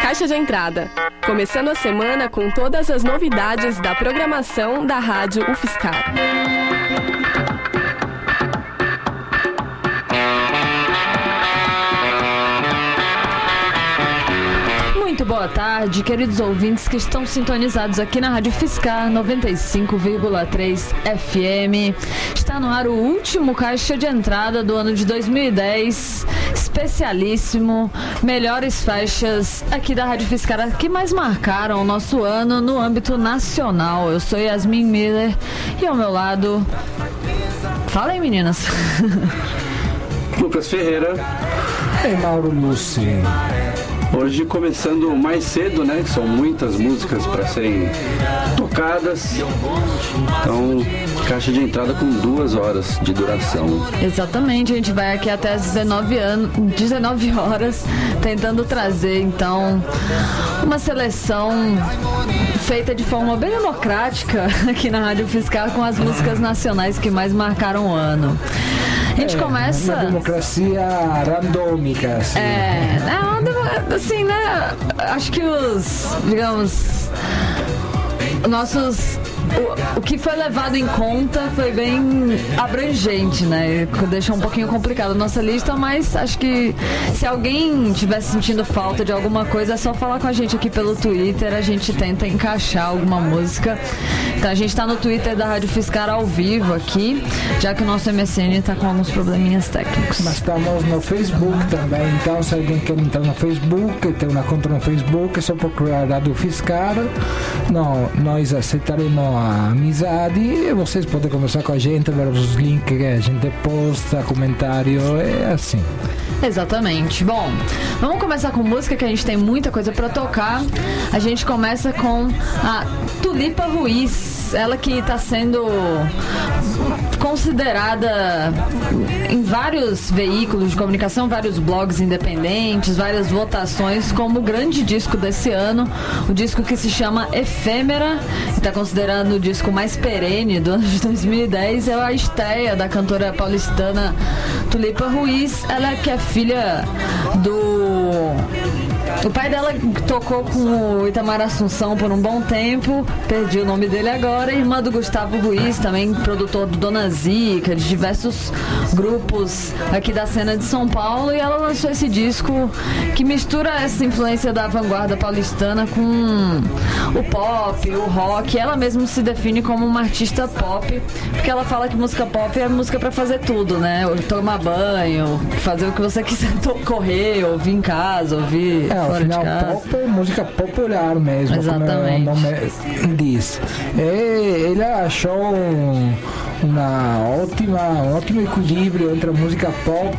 Caixa de entrada. Começando a semana com todas as novidades da programação da Rádio UFSCar. Muito boa tarde, queridos ouvintes que estão sintonizados aqui na Rádio UFSCar 95,3 FM. Está no ar o último Caixa de Entrada do ano de 2010, especialíssimo, melhores faixas aqui da Rádio UFSCar que mais marcaram o nosso ano no âmbito nacional. Eu sou Yasmin Miller e ao meu lado... Fala aí, meninas. Lucas Ferreira e Mauro Luci. Hoje começando mais cedo, né? São muitas músicas para serem tocadas. Então, caixa de entrada com 2 horas de duração. Exatamente, a gente vai aqui até as 19 horas, tentando trazer, então, uma seleção feita de forma bem democrática aqui na Rádio UFSCar com as músicas nacionais que mais marcaram o ano. A gente começa... Uma democracia randômica, assim. Assim, né? Acho que o que foi levado em conta foi bem abrangente, né? Deixou um pouquinho complicado a nossa lista, mas acho que se alguém estiver sentindo falta de alguma coisa, é só falar com a gente aqui pelo Twitter, a gente tenta encaixar alguma música. Então a gente está no Twitter da Rádio UFSCar ao vivo aqui, já que o nosso MSN está com alguns probleminhas técnicos. Mas estamos no Facebook também, então se alguém quer entrar no Facebook, tem uma conta no Facebook, é só procurar Rádio UFSCar. Nós aceitaremos a amizade e vocês podem conversar com a gente, ver os links que a gente posta, comentário, é assim. Exatamente. Bom, vamos começar com música, que a gente tem muita coisa para tocar. A gente começa com a Tulipa Ruiz, ela que está sendo considerada em vários veículos de comunicação, vários blogs independentes, várias votações como o grande disco desse ano, o disco que se chama Efêmera, que está considerado o disco mais perene do ano de 2010, é a estreia da cantora paulistana Tulipa Ruiz, ela que é filha O pai dela tocou com o Itamar Assunção por um bom tempo, perdi o nome dele agora, irmã do Gustavo Ruiz, também produtor do Dona Zica, de diversos grupos aqui da cena de São Paulo, e ela lançou esse disco que mistura essa influência da vanguarda paulistana com o pop, o rock. Ela mesma se define como uma artista pop, porque ela fala que música pop é música pra fazer tudo, né? Tomar banho, fazer o que você quiser, correr, ouvir em casa, ouvir... Afinal, pop é música popular mesmo. Exatamente. Como o nome diz. Ele achou um ótimo equilíbrio entre a música pop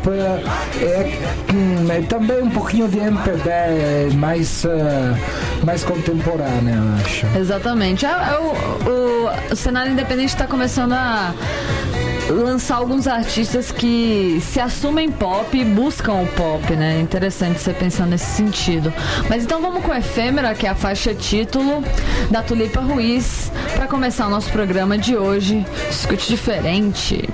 e também um pouquinho de MPB mais contemporânea, eu acho. Exatamente. O cenário independente está começando a lançar alguns artistas que se assumem pop e buscam o pop, né? Interessante você pensar nesse sentido. Mas então vamos com Efêmera, que é a faixa título da Tulipa Ruiz, para começar o nosso programa de hoje. Escute diferente.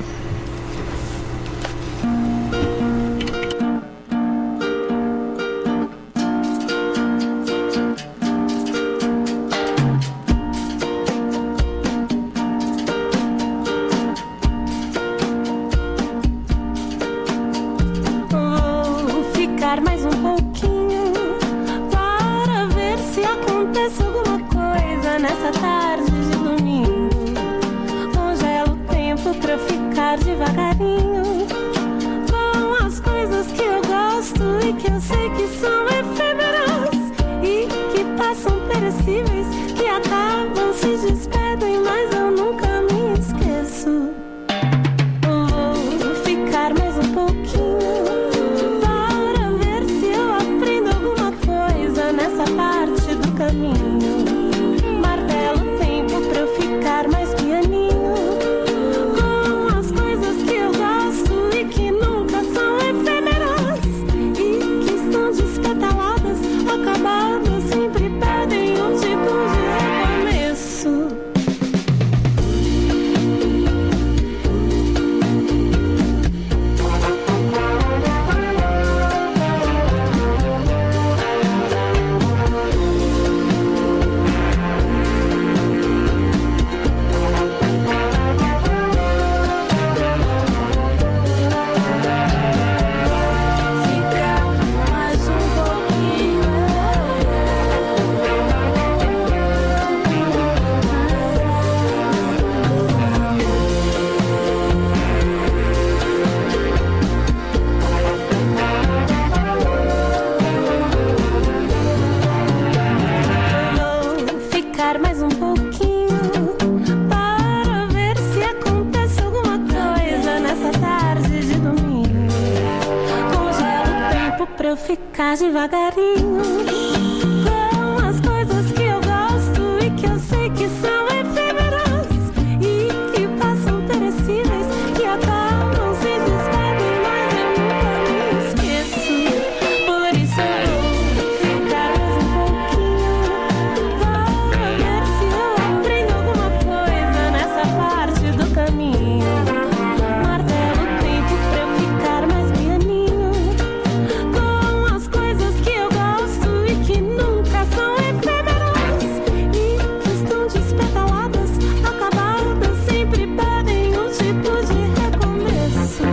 ficar mais um pouquinho para ver se acontece alguma coisa nessa tarde de domingo. Congela o tempo pra eu ficar devagarinho com as coisas que eu gosto e que eu sei que são efêmeras e que passam perecíveis, que acabam, se despedem, mas eu nunca me esqueço. Por isso eu vou ficar mais um pouquinho para ver se eu aprendo alguma coisa nessa parte do caminho. Martelo o tempo pra eu ficar mais pianinho com as coisas que eu gosto e que nunca são efêmeras e que estão despetaladas, acabadas, sempre pedem um tipo de recomeço.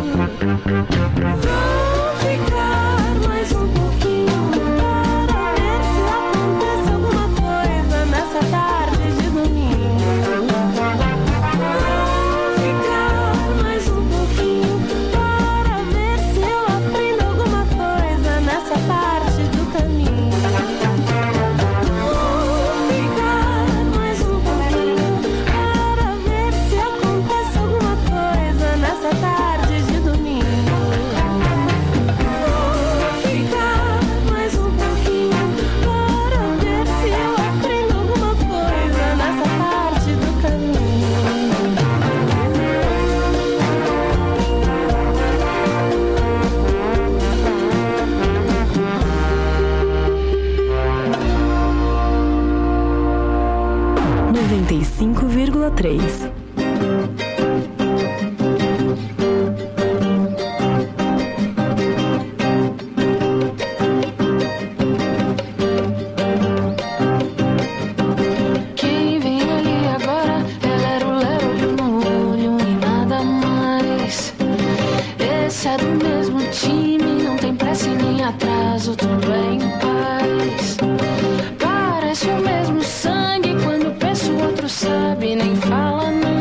Vou ficar mais um pouquinho para ver se acontece alguma coisa nessa tarde de domingo. Vou ficar mais um pouquinho para ver se eu aprendo alguma coisa nessa parte do caminho. Vou ficar mais um pouquinho para ver se acontece alguma coisa nessa tarde de domingo. Vou ficar mais um pouquinho para ver se eu aprendo alguma coisa nessa parte do caminho. 95,3. Quem vem ali agora é lero, lero, olho no olho e nada mais. Esse é do mesmo time, não tem pressa e nem atraso, tudo é em paz. Parece o mesmo sangue, quando penso o outro sabe, nem fala não.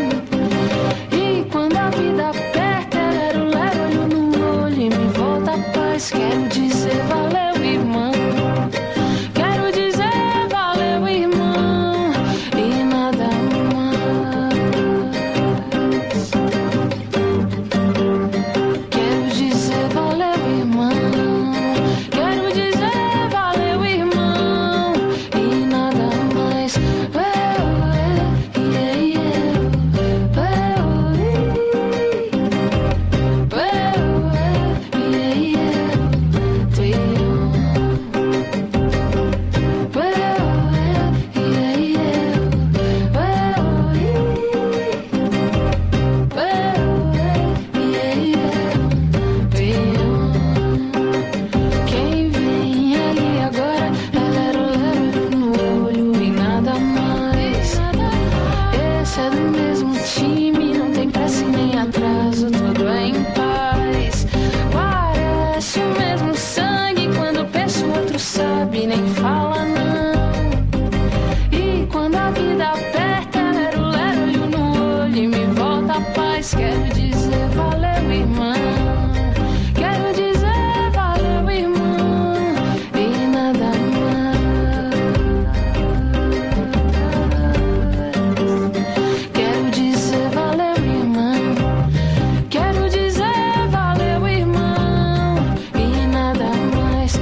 E quando a vida aperta, é lero, lero, olho no olho e me volta a paz. Quero dizer valeu, irmão. Quero dizer valeu, irmão, e nada mais. Quero dizer valeu, irmão. Quero dizer valeu, irmão, e nada mais. Quem vem ali agora é lero, lero, no olho e nada mais. Esse é do mesmo time, não tem pressa e nem atraso, tudo é em paz. Parece o mesmo sangue, quando penso o outro sabe, nem fala não. E quando a vida aperta, é lero, lero, olho no olho e me volta a paz. Quero dizer valeu, irmão. Quero dizer valeu, irmão, e nada mais. Quero dizer valeu, irmão. Quero dizer valeu, irmão, e nada mais.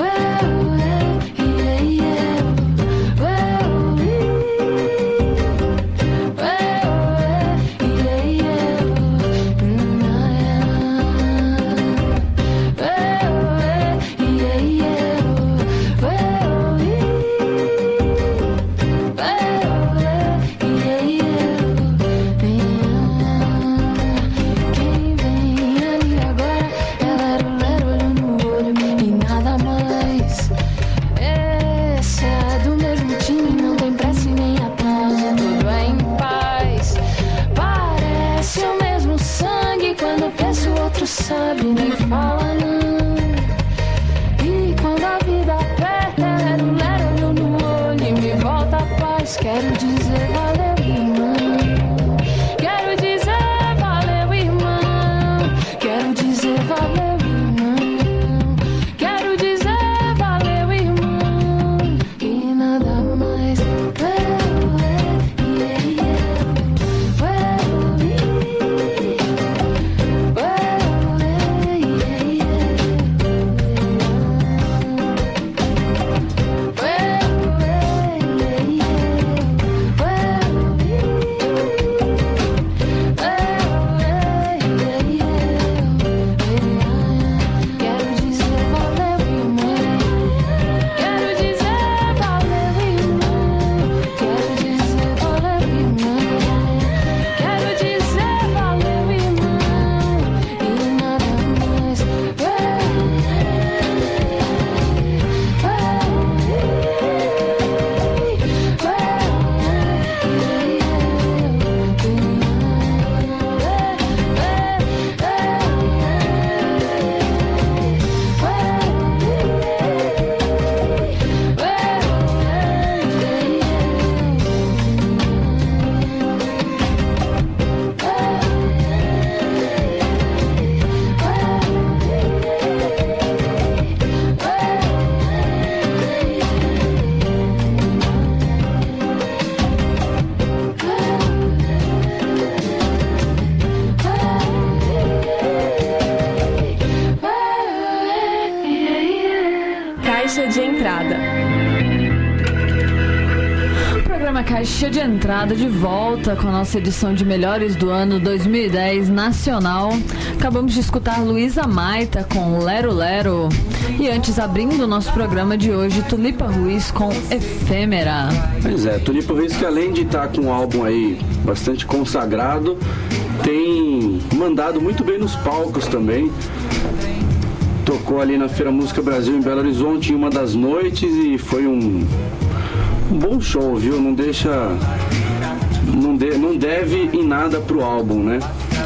Quem vem ali agora é lero, lero, olho no olho e nada mais. Esse é do mesmo time, não tem pressa e nem atraso, tudo é em paz. Parece o mesmo sangue, quando penso o outro sabe, nem fala não. E quando a vida aperta, é lero, lero, olho no olho e me volta a paz. Quero dizer valeu, irmão. Quero dizer valeu, irmão. Quero dizer valeu, irmão. Quero dizer valeu, irmão, e nada mais. faixa de entrada de volta com a nossa edição de Melhores do Ano 2010 nacional. Acabamos de escutar Luísa Maita com Lero Lero. E antes, abrindo o nosso programa de hoje, Tulipa Ruiz com Efêmera. Pois é, Tulipa Ruiz, que além de estar com um álbum aí bastante consagrado, tem mandado muito bem nos palcos também. Tocou ali na Feira Música Brasil em Belo Horizonte em uma das noites e foi um bom show, viu? Não deve em nada pro álbum, né?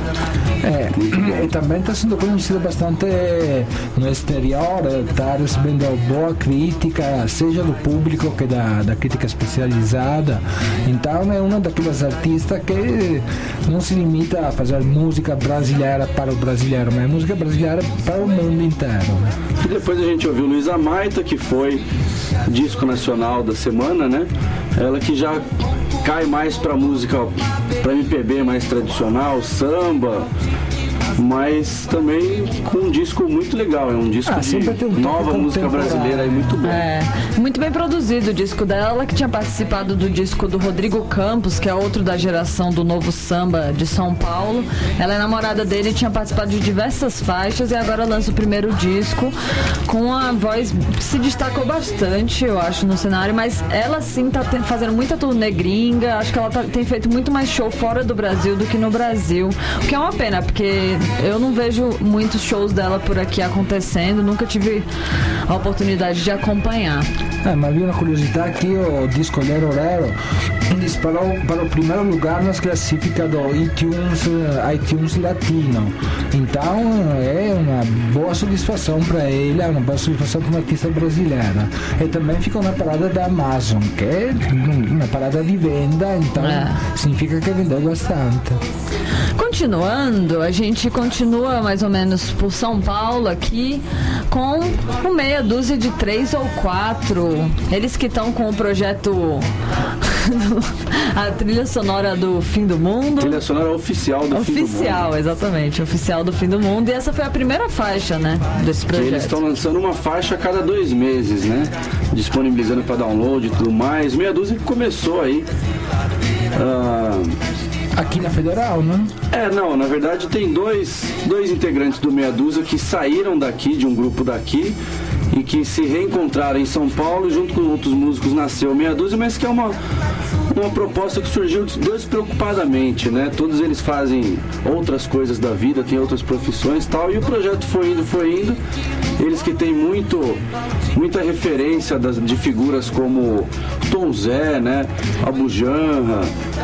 E também está sendo conhecido bastante no exterior, está recebendo boa crítica, seja do público que da crítica especializada. Então é uma daquelas artistas que não se limita a fazer música brasileira para o brasileiro, mas música brasileira para o mundo inteiro. E depois a gente ouviu Luísa Maita, que foi disco nacional da semana, né? Ela que já cai mais para música, para MPB mais tradicional, samba, mas também com um disco muito legal, é um disco de nova música brasileira e muito bom. Muito bem produzido o disco dela, que tinha participado do disco do Rodrigo Campos, que é outro da geração do Novo Samba de São Paulo. Ela é namorada dele, tinha participado de diversas faixas e agora lança o primeiro disco com a voz, se destacou bastante, eu acho, no cenário, mas ela sim tá fazendo muita turnê gringa, acho que ela tem feito muito mais show fora do Brasil do que no Brasil, o que é uma pena, porque eu não vejo muitos shows dela por aqui acontecendo, nunca tive a oportunidade de acompanhar. Mas vi uma curiosidade aqui, o disco Lero Lero disparou para o primeiro lugar nas classificas do iTunes Latino. Então é uma boa satisfação para ele, é uma boa satisfação para uma artista brasileira. E também ficou na parada da Amazon, que é uma parada de venda, então significa que vendeu bastante. Continuando, a gente continua mais ou menos por São Paulo aqui com o meia dúzia de 3 ou 4. Eles que estão com o projeto a trilha sonora do Fim do Mundo. Trilha sonora oficial do Fim do Mundo. Oficial, exatamente, oficial do Fim do Mundo. E essa foi a primeira faixa, né, desse projeto. Eles estão lançando uma faixa a cada 2 meses, né? Disponibilizando para download e tudo mais. Meia dúzia que começou aí. Aqui na Federal, né? Não, na verdade tem dois integrantes do Meia Dúzia que saíram daqui, de um grupo daqui, e que se reencontraram em São Paulo e junto com outros músicos nasceu Meia Dúzia, mas que é uma proposta que surgiu despreocupadamente, né? Todos eles fazem outras coisas da vida, têm outras profissões e tal, e o projeto foi indo. Eles que têm muita referência de figuras como Tom Zé, né? Abujanra.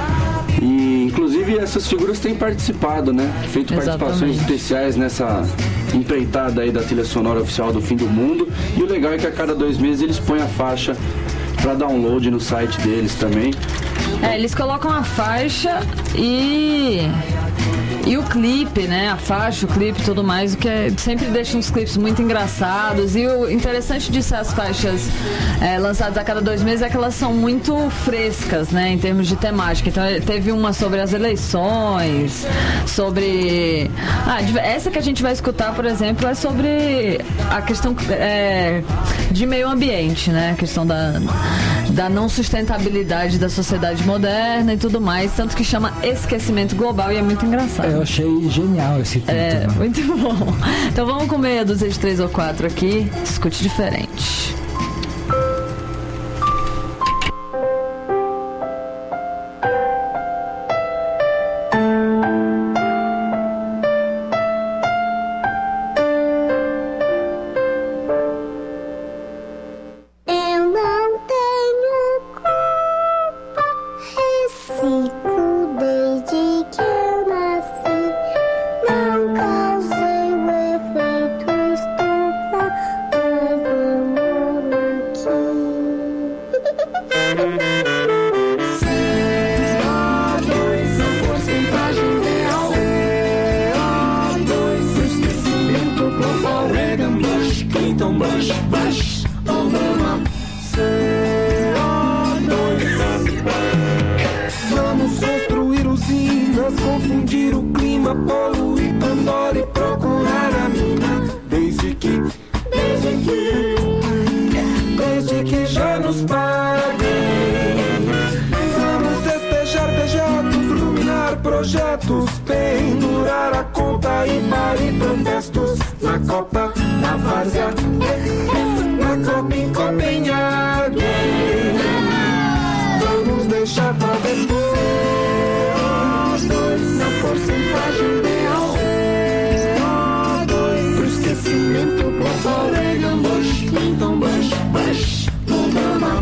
E inclusive essas figuras têm participado, né? Feito participações especiais nessa empreitada aí da trilha sonora oficial do Fim do Mundo. E o legal é que a cada 2 meses eles põem a faixa para download no site deles também. Eles colocam a faixa e o clipe, né? A faixa, o clipe e tudo mais, o que sempre deixa uns clipes muito engraçados. E o interessante de ser as faixas lançadas a cada 2 meses é que elas são muito frescas, né? Em termos de temática. Então teve uma sobre as eleições, sobre... essa que a gente vai escutar, por exemplo, é sobre a questão de meio ambiente, né? A questão da não sustentabilidade da sociedade moderna e tudo mais, tanto que chama Esquecimento Global e é muito engraçado. Eu achei genial esse título. Muito bom. Então vamos com meia dúzia de 3 ou 4 aqui, escute diferente. Desde que já nos paguem, vamos projetos, pendurar a conta e pare protestos na Copa, na Várzea, na Copa em Copenhague. Vamos deixar pra depois na porcentagem real. Pro esquecimento global. Reagan, Bush, Clinton, Bush, Obama.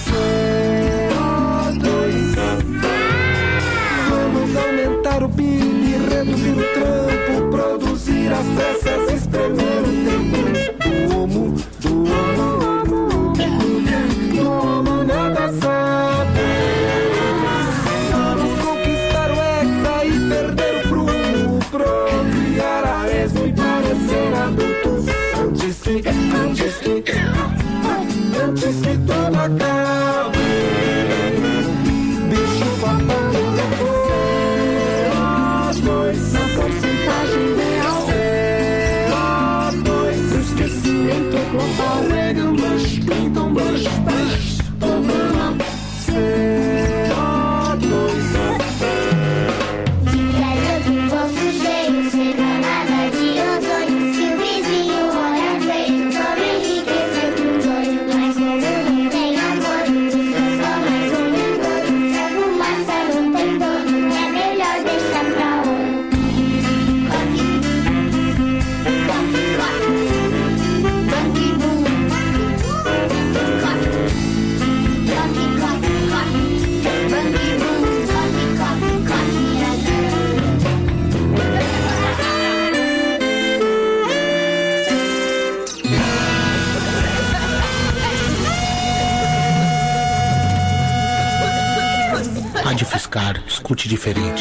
Vamos aumentar o PIB, reduzir o trampo, produzir as pressas, espremer o tempo. Do homo nada sabe. Vamos conquistar o Hexa e perder o prumo, procriar a esmo e parecer adultos. Antes que tudo acabe. Bicho papando depois na porcentagem real. Pro esquecimento global. Reagan, Bush, Clinton, Bush, Obama. Diário do bolso cheio, sem camada de ozônio. Se o vizinho olha feio, sobre enriquecer pro doido. Mas como não tem amor, isso é só mais um engordo. Se a fumaça não tem dono, é melhor deixar pra outro. Coffee, Bang boom. Coffee, Bang boom. Coffee. Rádio Fiscar, escute diferente.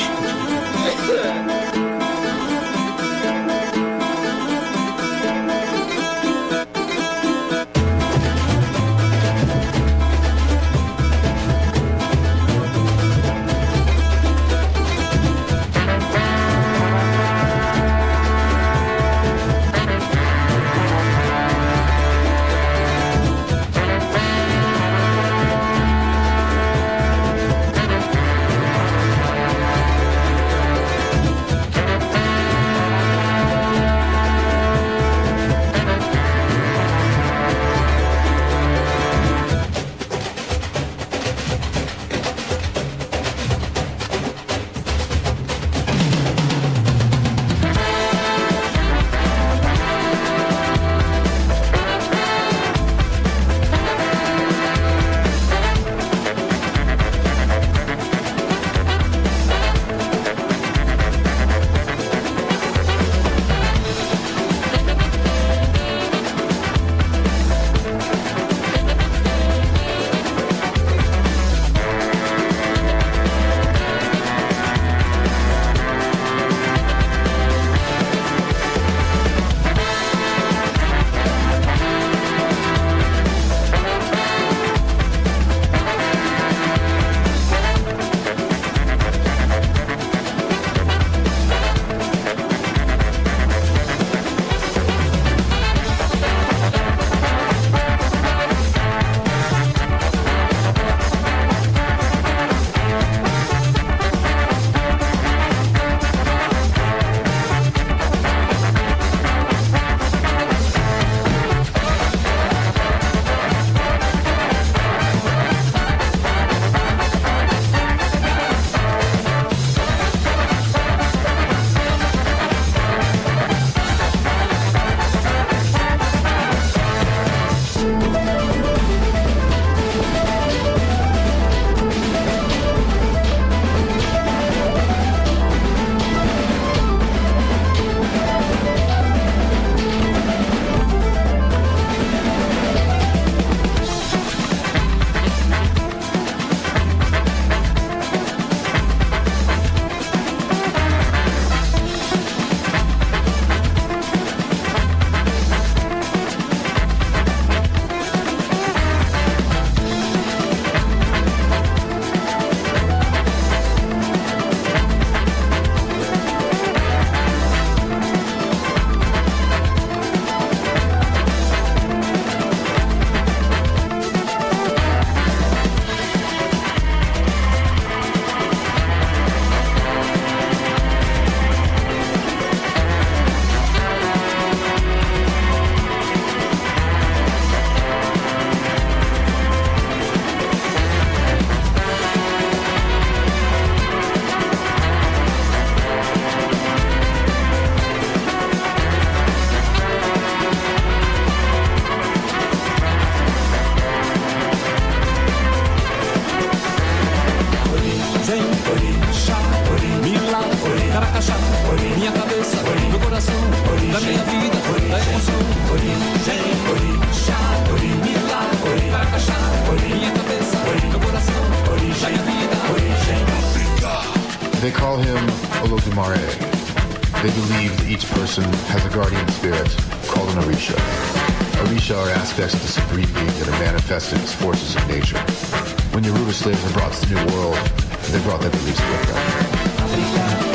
They call him Olodumare. They believe that each person has a guardian spirit called an Orisha. Orisha are aspects of the supreme being that are manifested as forces of nature. When Yoruba slaves were brought to the New World, they brought their beliefs with them.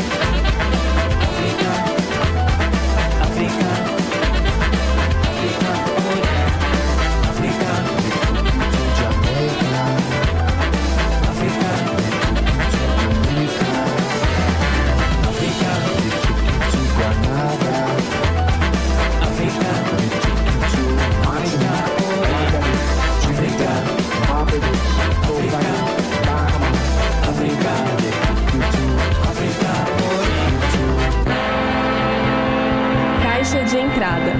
Caixa de entrada.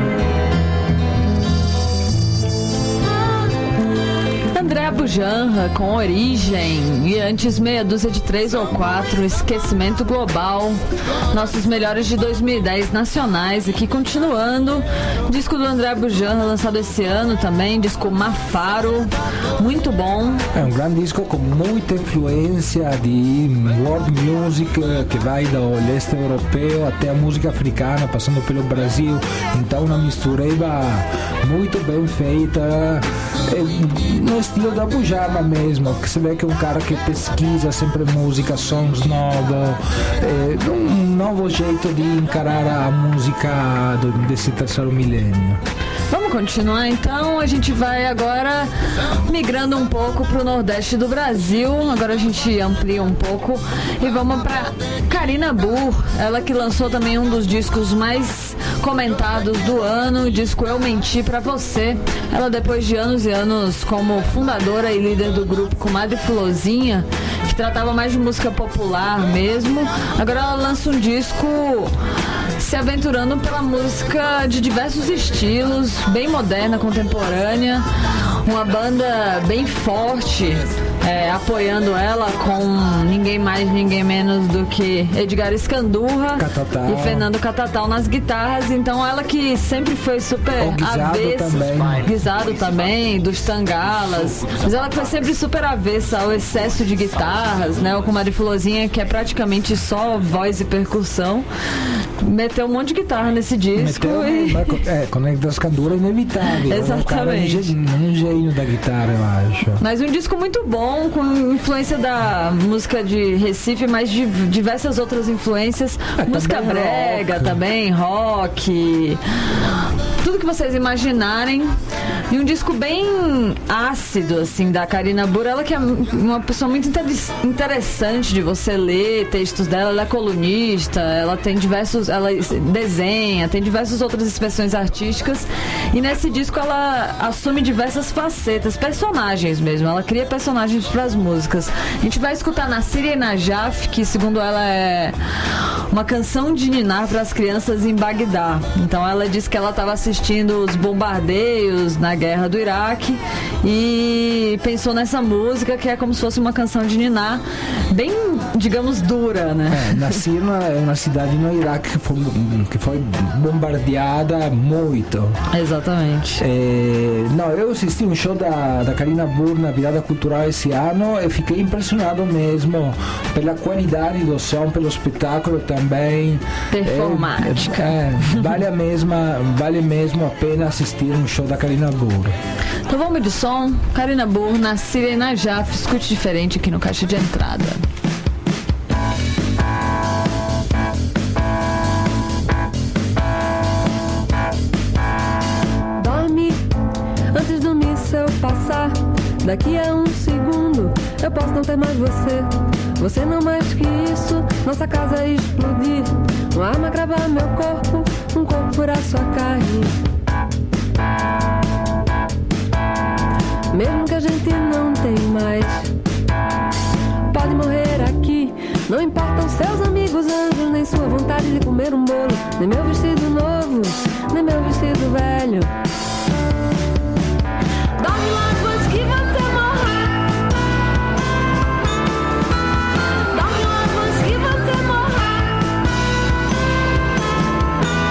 André Bujanra com Origem e antes meia dúzia de 3 ou 4, Esquecimento Global, nossos melhores de 2010 nacionais aqui continuando, disco do André Bujanra lançado esse ano também, disco Mafaro, muito bom. É um grande disco com muita influência de world music que vai do leste europeu até a música africana, passando pelo Brasil, então uma mistureba muito bem feita, no estilo da Bujanra mesmo, que você vê que é um cara que pesquisa sempre música, sons novos, um novo jeito de encarar a música desse terceiro milênio. Vamos continuar então, a gente vai agora migrando um pouco para o Nordeste do Brasil, agora a gente amplia um pouco e vamos para Karina Burr, ela que lançou também um dos discos mais comentados do ano, o disco Eu Menti Pra Você. Ela, depois de anos e anos como fundadora e líder do grupo Comadre Florzinha, que tratava mais de música popular mesmo, agora ela lança um disco se aventurando pela música de diversos estilos, bem moderna, contemporânea, uma banda bem forte, apoiando ela com ninguém mais, ninguém menos do que Edgar Escandurra e Fernando Catatal nas guitarras. Então ela que sempre foi super avessa, Guisado também, dos Tangalas, mas ela que foi sempre super avessa ao excesso de guitarras, né? O Comadre Florzinha, que é praticamente só voz e percussão, meteu um monte de guitarra nesse disco. Com Edgar Escandurra é inevitável. Exatamente. Um gênio da guitarra, eu acho. Mas um disco muito bom, com influência da música de Recife, mas de diversas outras influências. Música brega rock. Também, rock, tudo que vocês imaginarem. E um disco bem ácido, assim, da Karina Burr. Ela que é uma pessoa muito interessante de você ler textos dela. Ela é colunista, ela tem diversos... Ela desenha, tem diversas outras expressões artísticas. E nesse disco ela assume diversas facetas, personagens mesmo. Ela cria personagens para as músicas. A gente vai escutar Nassíria e Najaf, que segundo ela é uma canção de ninar para as crianças em Bagdá. Então ela diz que ela estava assistindo os bombardeios na guerra do Iraque e pensou nessa música, que é como se fosse uma canção de ninar, bem, digamos, dura, né? Nasci é uma cidade no Iraque que foi bombardeada muito. Exatamente. Não, eu assisti um show da Karina Burr na virada cultural esse ano e fiquei impressionado mesmo pela qualidade do som, pelo espetáculo também. Performática. Vale mesmo a pena assistir um show da Karina Burr. Então vamos de som. Karina Burr, Nassíria e Najaf, escute diferente aqui no Caixa de Entrada. Dorme antes do míssel passar. Daqui a um segundo eu posso não ter mais você. Você não mais que isso, nossa casa explodir. Uma arma cravar meu corpo, um corpo furar sua carne. Mesmo que a gente não tem mais, pode morrer aqui. Não importam seus amigos anjos, nem sua vontade de comer um bolo, nem meu vestido novo, nem meu vestido velho. Dorme logo antes que você morra. Dorme logo antes que você morra.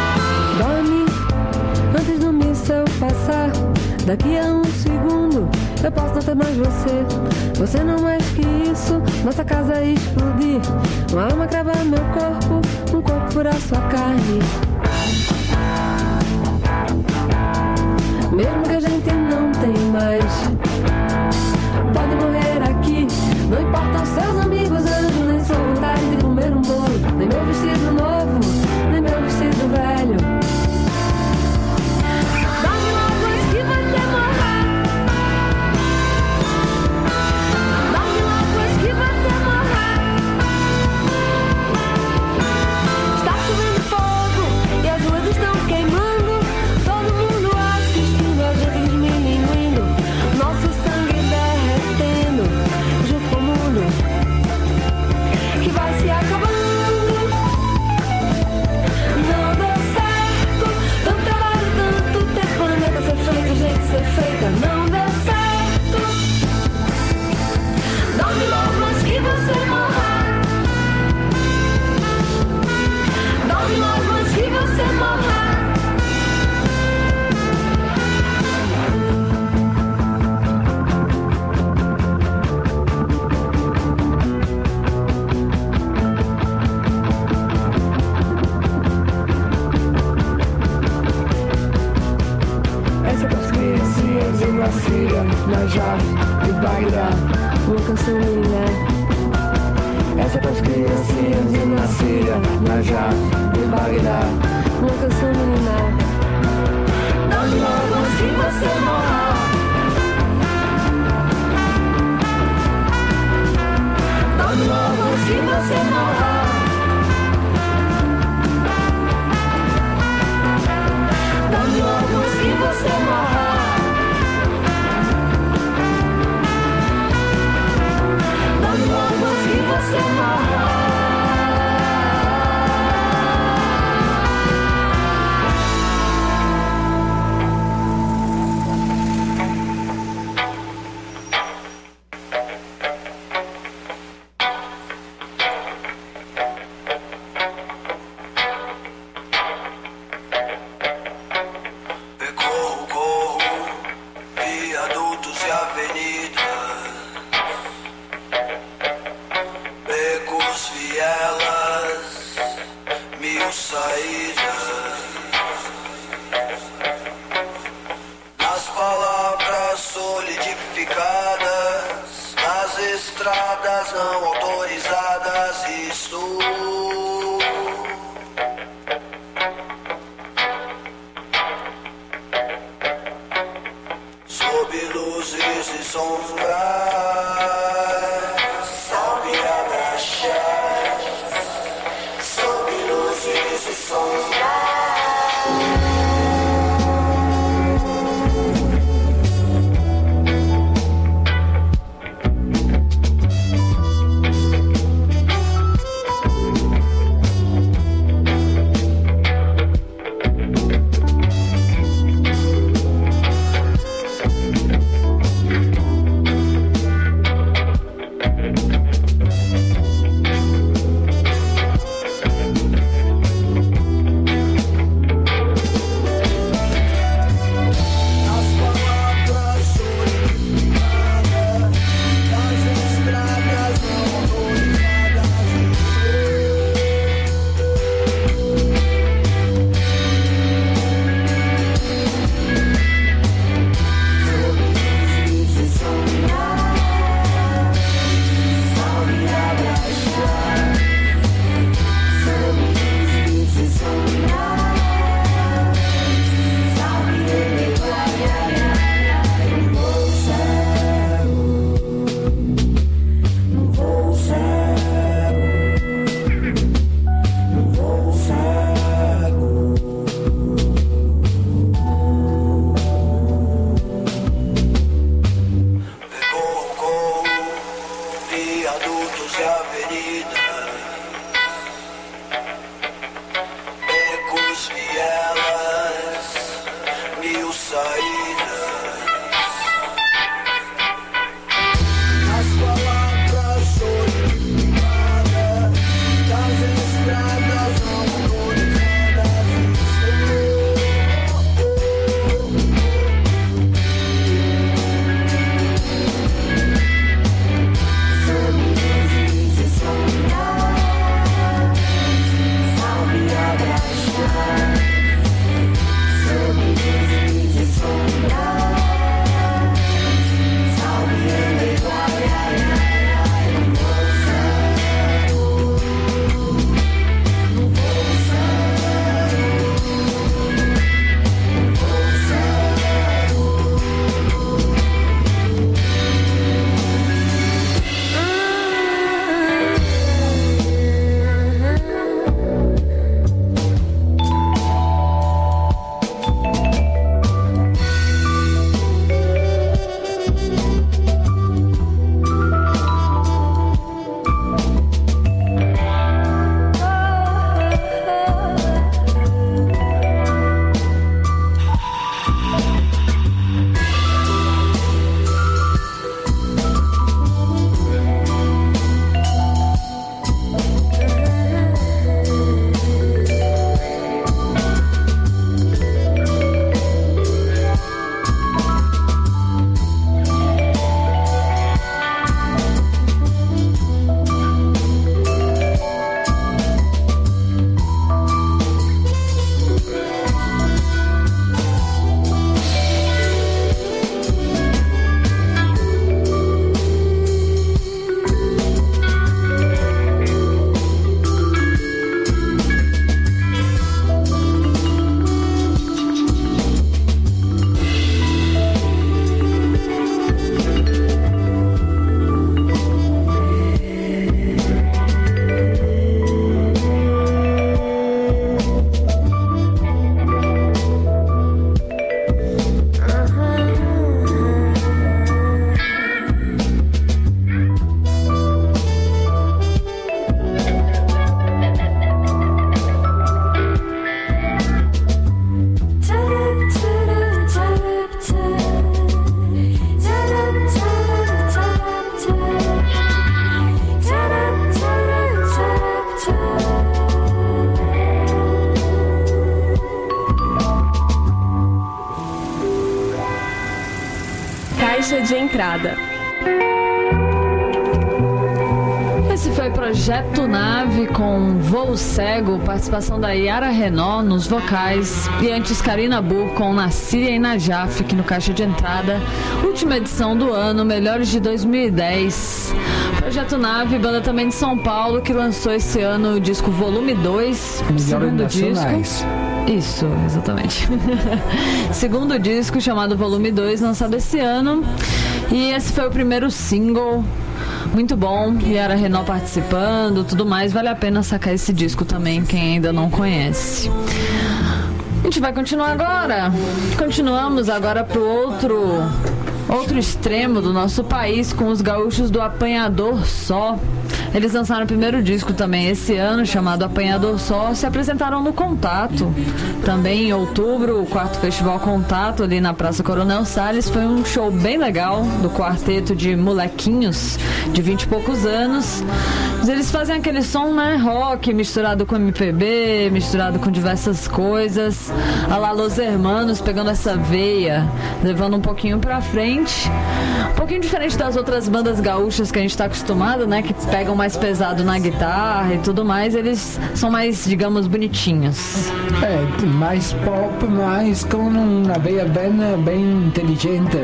Dorme antes do míssel passar. Daqui a um segundo Eu posso não ter mais você, você não mais que isso. Nossa casa explodir, uma alma cravar meu corpo, um corpo furar sua carne. Mesmo que a gente não tem mais, pode morrer aqui. Não importam seus amigos, anjos, nem sua vontade de comer um bolo, nem meu vestido novo, nem meu vestido velho. Dorme logo antes que você morrer. Dorme logo antes que você morrer. Está chovendo fogo e as ruas estão queimando. Todo mundo assistindo, a gente diminuindo, nosso sangue derretendo junto com o mundo que vai se acabando. Não deu certo, tanto trabalho, tanto tempo, planeta ser feito, gente ser feita, não deu certo. Dorme logo antes que você morrer. Dorme logo antes que você morrer. Uma filha, Najaf e Bagdá, uma canção minha. Essa é para as criancinhas de uma filha, Najaf e Bagdá, uma canção minha. Dorme logo antes que você morrer. Dorme logo antes que você morrer. Dorme logo antes que você morrer. Logo antes que você morrer. Corro, corro, viadutos e avenidas, becos, vielas, mil saídas. Nas palavras solidificadas, nas estradas não autorizadas, estou sob luzes e sombras, salve abraxas, sob luzes e sombras. entrada. Esse foi Projeto Nave com Voo Cego, participação da Yara Renault nos vocais, e antes Karina Bu com Nassíria e Najaf aqui no caixa de entrada. Última edição do ano, melhores de 2010. Projeto Nave, banda também de São Paulo, que lançou esse ano o disco Volume 2, segundo disco. Isso, exatamente. Segundo disco, chamado Volume 2, lançado esse ano. E esse foi o primeiro single. Muito bom, Yara Renault participando, tudo mais. Vale a pena sacar esse disco também, quem ainda não conhece. A gente vai continuar agora. Continuamos agora pro outro extremo do nosso país, com os gaúchos do Apanhador Só. Eles lançaram o primeiro disco também esse ano, chamado Apanhador Só. Se apresentaram no Contato também em outubro, o quarto festival Contato ali na Praça Coronel Salles. Foi um show bem legal do quarteto de molequinhos de 20 e poucos anos. Mas eles fazem aquele som, né, rock misturado com MPB, misturado com diversas coisas, a la Los Hermanos, pegando essa veia, levando um pouquinho pra frente. Um pouquinho diferente das outras bandas gaúchas que a gente tá acostumado, né, que pegam mais pesado na guitarra e tudo mais. Eles são mais, digamos, bonitinhos. Mais pop, mas com uma veia bem inteligente.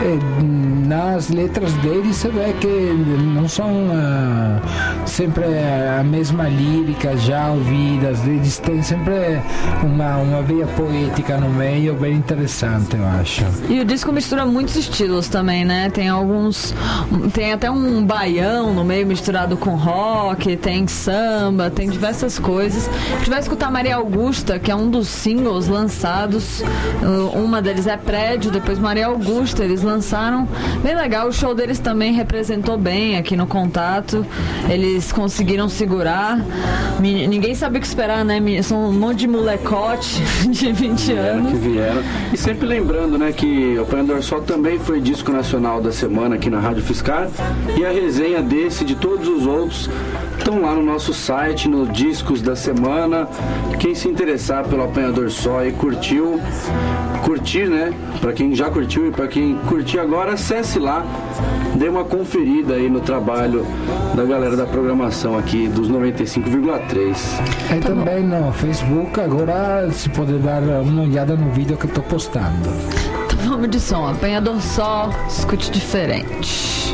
Nas letras deles você vê que não são sempre a mesma lírica já ouvidas. Eles têm sempre uma veia poética no meio, bem interessante, eu acho. E o disco mistura muitos estilos também, né? Tem até um baião no meio misturado com rock, tem samba, tem diversas coisas. A gente vai escutar Maria Augusta, que é um dos singles lançados. Uma deles é Prédio, depois Maria Augusta, eles lançaram. Bem legal, o show deles também representou bem aqui no Contato. Eles conseguiram segurar. Ninguém sabe o que esperar, né? São um monte de molecote de 20 anos. Que vieram. E sempre lembrando, né, que o Apanhador Só também foi disco nacional da semana aqui na Rádio Fiscar. E a resenha desse e de todos os outros estão lá no nosso site, no Discos da Semana. Quem se interessar pelo Apanhador Só e curtir, né? Pra quem já curtiu e pra quem curtir agora, acesse lá, dê uma conferida aí no trabalho da galera da programação aqui dos 95,3. E também no Facebook, agora se pode dar uma olhada no vídeo que eu tô postando. Então vamos de som, Apanhador Só, escute diferente.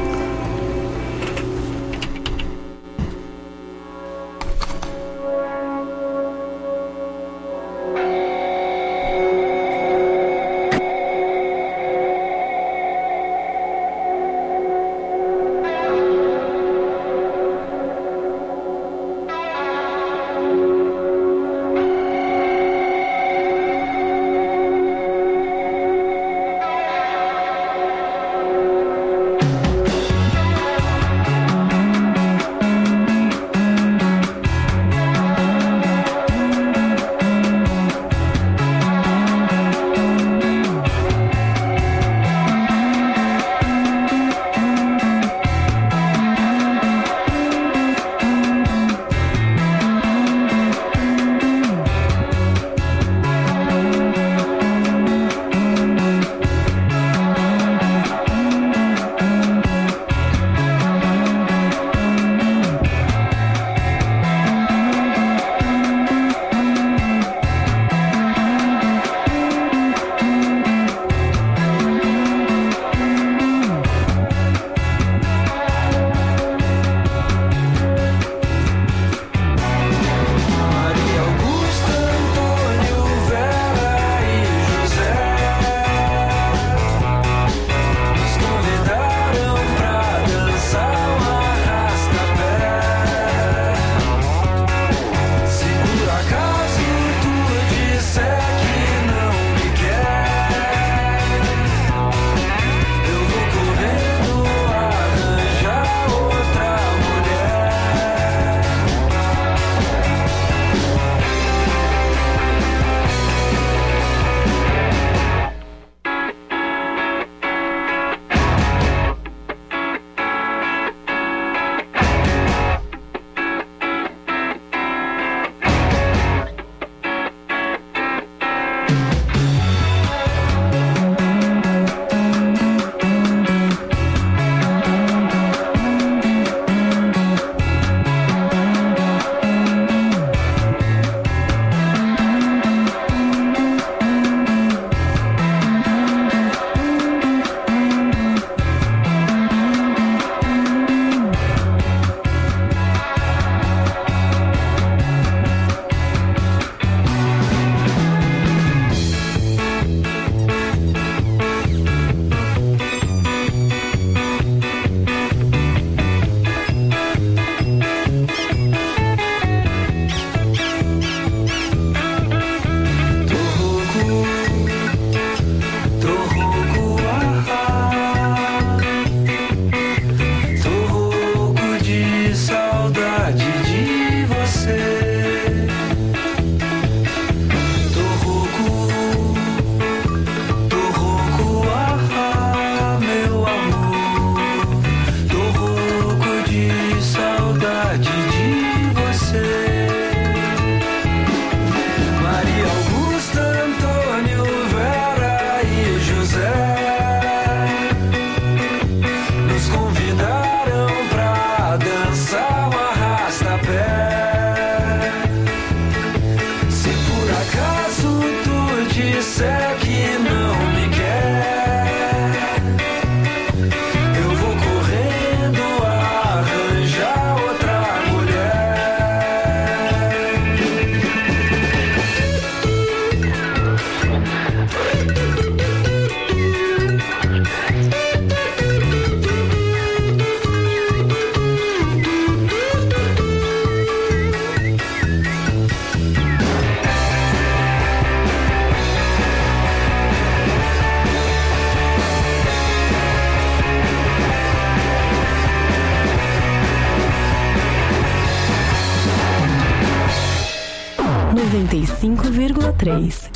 95,3.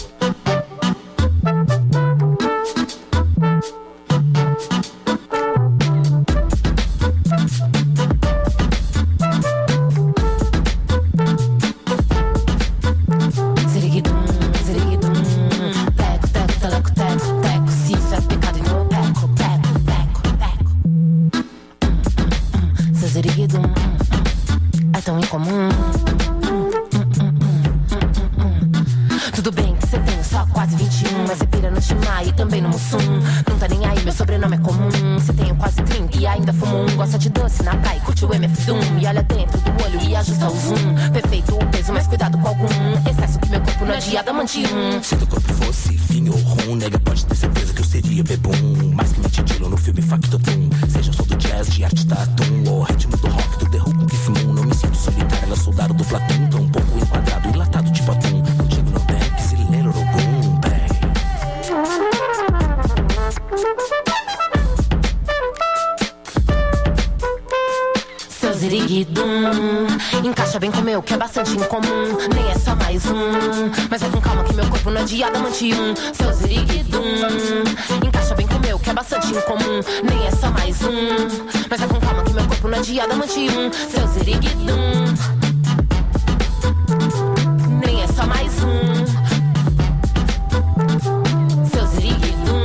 Tudo bem que você tem só quase 21, mas você pira no Shimai e também no Mussum. Não tá nem aí, meu sobrenome é comum. Você tem quase 30 e ainda fuma um. Gosta de doce na praia, curte o MF Doom. E olha dentro do olho e ajusta o zoom. Perfeito o peso, mas cuidado com algum excesso que meu corpo não é de adamantium. Se teu corpo fosse vinho ou rum, nega, pode ter certeza que eu seria bebum. Mais que Mitidilo no filme Factotum. Seja o som do jazz, de arte tatum, ou ritmo do rock, do The Who com Kiff Moon. Não me sinto solitário, ela soldado do Platum. Tão pouco enquadrado, enlatado tipo atum. Contigo não tem que se ler o boom, bem. Seu ziriguidum encaixa bem com o meu, que é bastante incomum. Nem é só mais um, mas vai com calma que meu corpo não é de adamantium. Seu ziriguidum encaixa bem com o meu, que é bastante incomum. Nem é só mais um, mas vai com calma que meu corpo não é de adamantium. Seu ziriguidum nem é só mais um. Seu ziriguidum,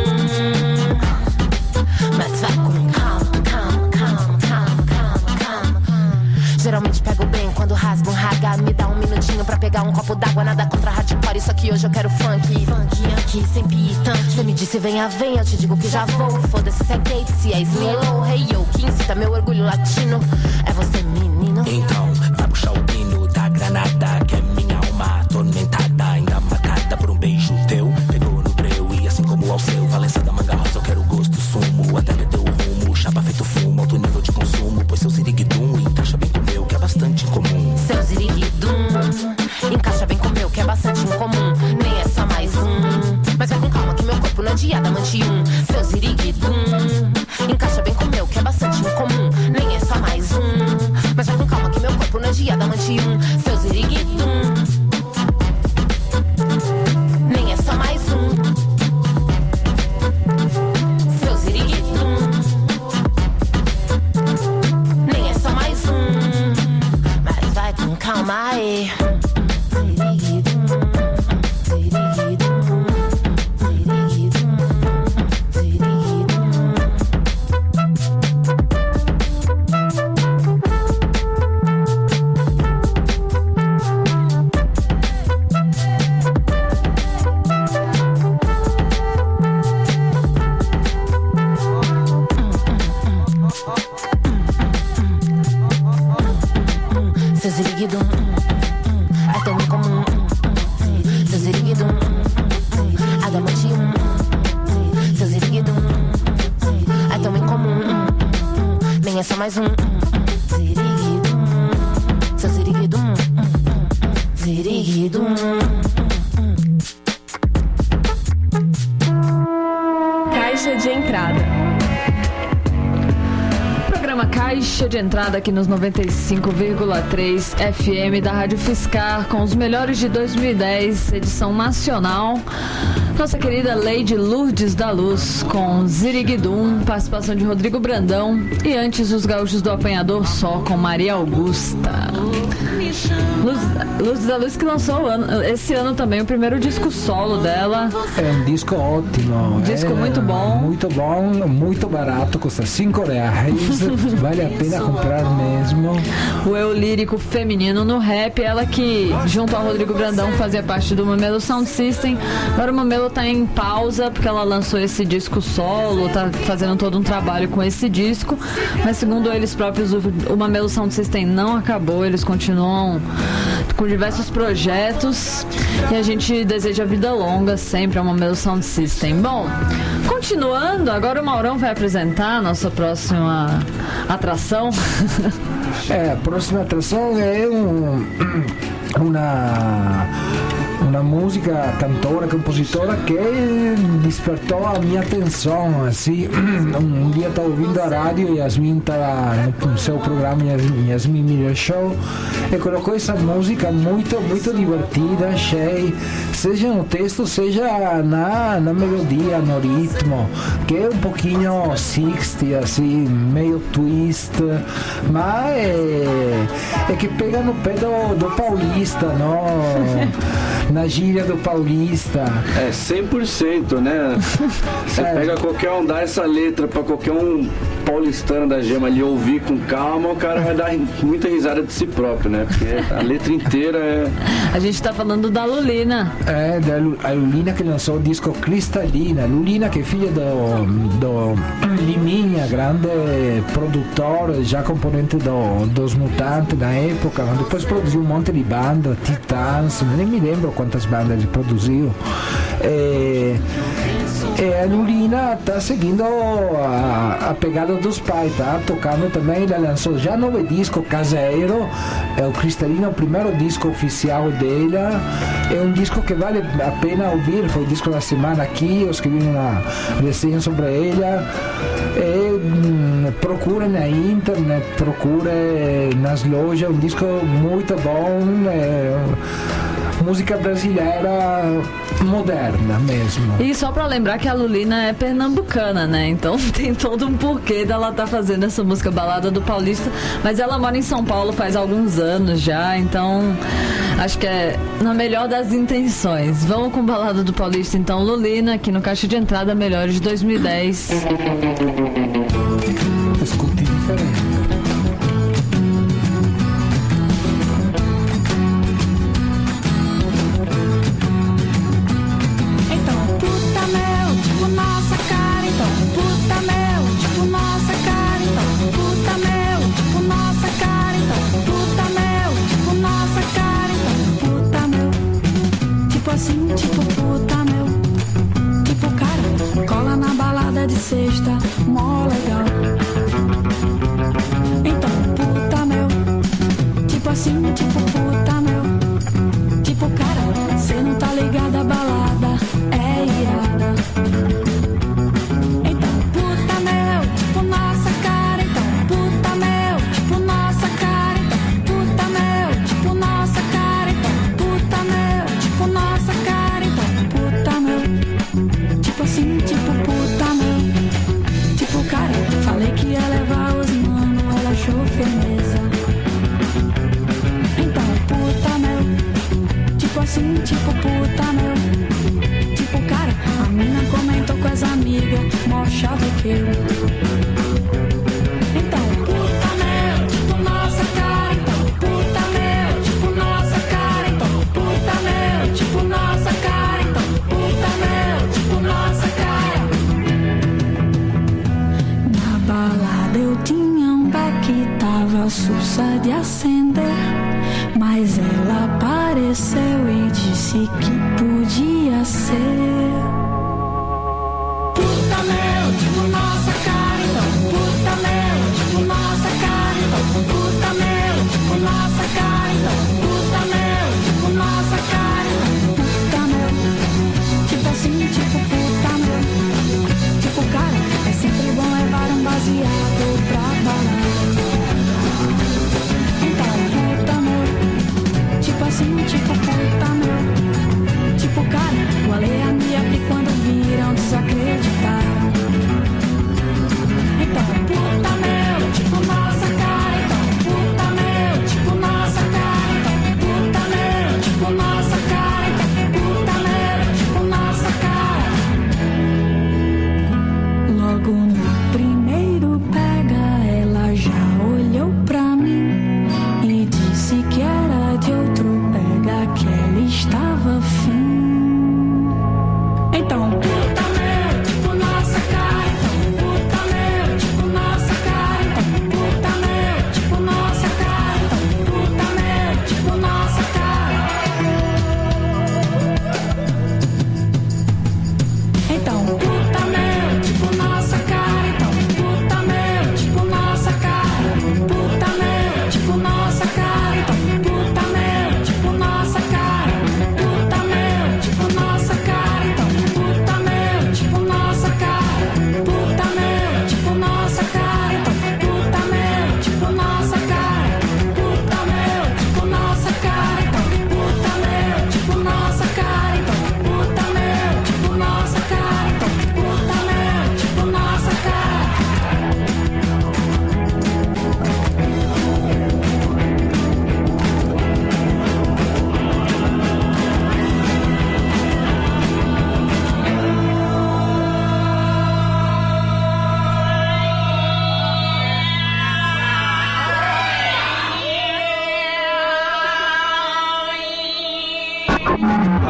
mas vai com calma, calma, calma, calma, calma, calma. Geralmente pego bem quando rasgo um raga. Me dá um minutinho pra pegar um copo d'água. Nada contra hardcore, só que hoje eu quero funk. Funk, yankee, sem pitante. Você me disse venha, vem, eu te digo que já vou. Foda-se se é Kate, se é Smilo. Hey yo, que incita meu orgulho latino é você, menino. Então, vai puxar o pino da granada, que é minha alma atormentada, ainda marcada por um beijo teu. Pegou no breu e assim como ao seu, Valença da manga rosa, eu quero gosto, sumo. Até perdeu o rumo, chapa feito fumo, alto nível de consumo. Pois seu ziriguidum encaixa bem com o meu, que é bastante incomum. Seu ziriguidum encaixa bem com o meu, que é bastante incomum. Nem é só mais um, mas vai com calma que meu corpo não é de adamantium. Seu ziriguidum encaixa bem com o meu, que é bastante incomum. Nem é só mais um, mas vai com calma que meu corpo não é de adamantium. Seu ziriguidum nem é só mais um. Seu ziriguidum nem é só mais um, mas vai com calma aí. Seu ziriguidum é tão incomum. Seu ziriguidum adamantium. Seu ziriguidum é tão incomum. Nem é só mais um. Ziriguidum. Seu ziriguidum. Ziriguidum. Caixa de entrada. Programa Caixa de Entrada aqui nos 95,3 FM da Rádio Fiscar, com os melhores de 2010, edição nacional. Nossa querida Lady Lourdes da Luz, com Ziriguidum, participação de Rodrigo Brandão. E antes, os Gaúchos do Apanhador Só, com Maria Augusta. Lourdes da Luz, que lançou esse ano também o primeiro disco solo dela. É um disco ótimo. Disco muito bom. Muito bom, muito barato, custa 5 reais. Vale a pena comprar mesmo. O eu lírico feminino no rap, ela que, junto ao Rodrigo Brandão, fazia parte do Mamelo Sound System. Agora o Mamelo tá em pausa, porque ela lançou esse disco solo, tá fazendo todo um trabalho com esse disco. Mas segundo eles próprios, o Mamelo Sound System não acabou, eles continuam com diversos projetos. E a gente deseja vida longa sempre ao Mamelo Sound System. Bom, continuando, agora o Maurão vai apresentar a nossa próxima atração. A próxima atração é uma uma música, cantora, compositora que despertou a minha atenção, assim. Um dia estava ouvindo a rádio e Yasmin estava no seu programa Yasmin Miller Show e colocou essa música muito divertida, achei, seja no texto, seja na melodia, no ritmo, que é um pouquinho 60, assim, meio twist, mas é que pega no pé do paulista, na gíria do paulista. 100%, né? Você pega qualquer um, dá essa letra pra qualquer um paulistano da Gema ali ouvir com calma, o cara vai dar muita risada de si próprio, né? Porque a letra inteira é... A gente tá falando da Lulina. A Lulina que lançou o disco Cristalina. Lulina que é filha do Liminha, grande produtor, já componente dos Mutantes na época, mas depois produziu um monte de bandas, Titãs, nem me lembro quantas bandas ele produziu. A Lulina tá seguindo a pegada dos pais, tá tocando também. Ela lançou já novo disco caseiro, o Cristalina, o primeiro disco oficial dela. É um disco que vale a pena ouvir, foi o disco da semana aqui, eu escrevi uma resenha sobre ela. Procurem na internet, procurem nas lojas, um disco muito bom, música brasileira moderna mesmo. E só pra lembrar que a Lulina é pernambucana, né? Então tem todo um porquê dela tá fazendo essa música Balada do Paulista, mas ela mora em São Paulo faz alguns anos já, então acho que é na melhor das intenções. Vamos com Balada do Paulista então, Lulina, aqui no Caixa de Entrada Melhores de 2010. Escute diferente. Sexta, mó legal. Então, puta meu. Tipo assim, tipo puta meu. Tipo, cara, cê não tá ligado, a balada é irada. Então, puta meu. Tipo, nossa cara. Então, puta meu. Tipo, nossa cara. Então, puta meu. Tipo, nossa cara. Então, puta meu. Tipo, nossa cara. Então, puta meu. Tipo assim, tipo puta meu. Cara, falei que ia levar os mano, ela achou firmeza. Então, puta meu. Tipo assim, tipo puta meu. Tipo, cara, a mina comentou com as amigas, mó chavequeiro. Então, puta meu. Tipo, nossa cara. Então, puta meu. Tipo, nossa cara. Então, puta meu. Tipo, nossa cara. Então, puta meu. Tipo, nossa cara. Balada eu tinha um beck que tava sussa de acender, mas ela apareceu e disse que podia ser. Puta meu, tipo nossa cara, então puta meu, tipo nossa cara, então puta meu, tipo nossa cara, então puta meu, tipo nossa cara, então puta meu, tipo assim, tipo puta meu, tipo cara, é sempre bom levar um baseado pra balada. Então puta meu, tipo assim, tipo puta meu, tipo cara, o Ale é a minha que quando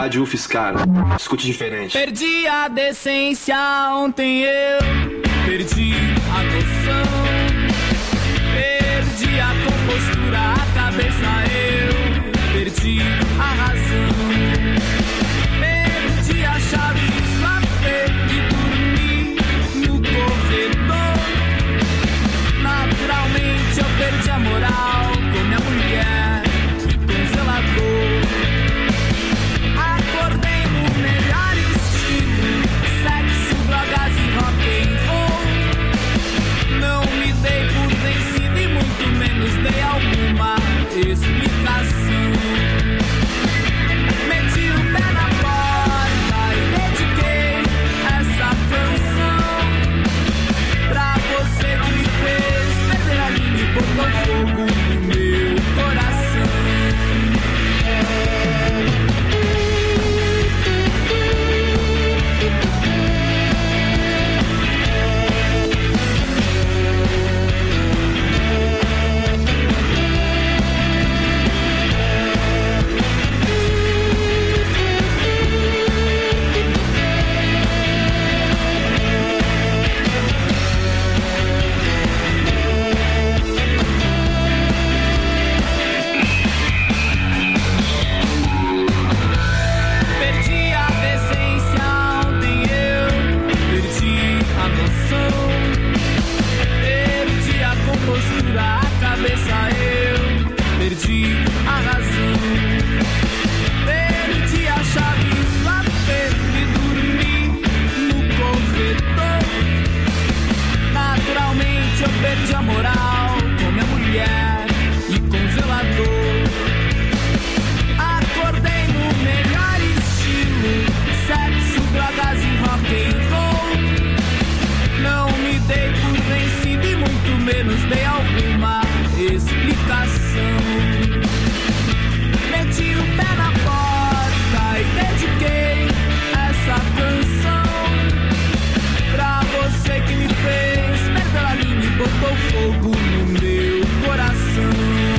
Rádio UFSCar. Escute diferente. Perdi a decência ontem, eu perdi a noção, perdi a compostura, a cabeça, eu perdi a razão, perdi a chave, escapei e dormi no corredor. Naturalmente eu perdi a moral com minha mulher e com o zelador. Acordei no melhor estilo, sexo, drogas e rock and roll. Não me dei por vencido e muito menos dei alguma explicação. Meti o pé na porta e dediquei essa canção pra você que me fez perder a linha e botou fogo no meu coração. Perdi a decência ontem, eu perdi a noção, perdi a compostura, a cabeça, eu perdi a razão, perdi a chave, escapei e dormi no corredor. Naturalmente eu perdi a moral com minha mulher e com o zelador. Acordei no melhor estilo, sexo, drogas e rock and roll. Não me dei por vencido e muito menos dei alguma explicação. Meti o pé na porta e dediquei essa canção pra você que me fez perder a linha e botou fogo no meu coração.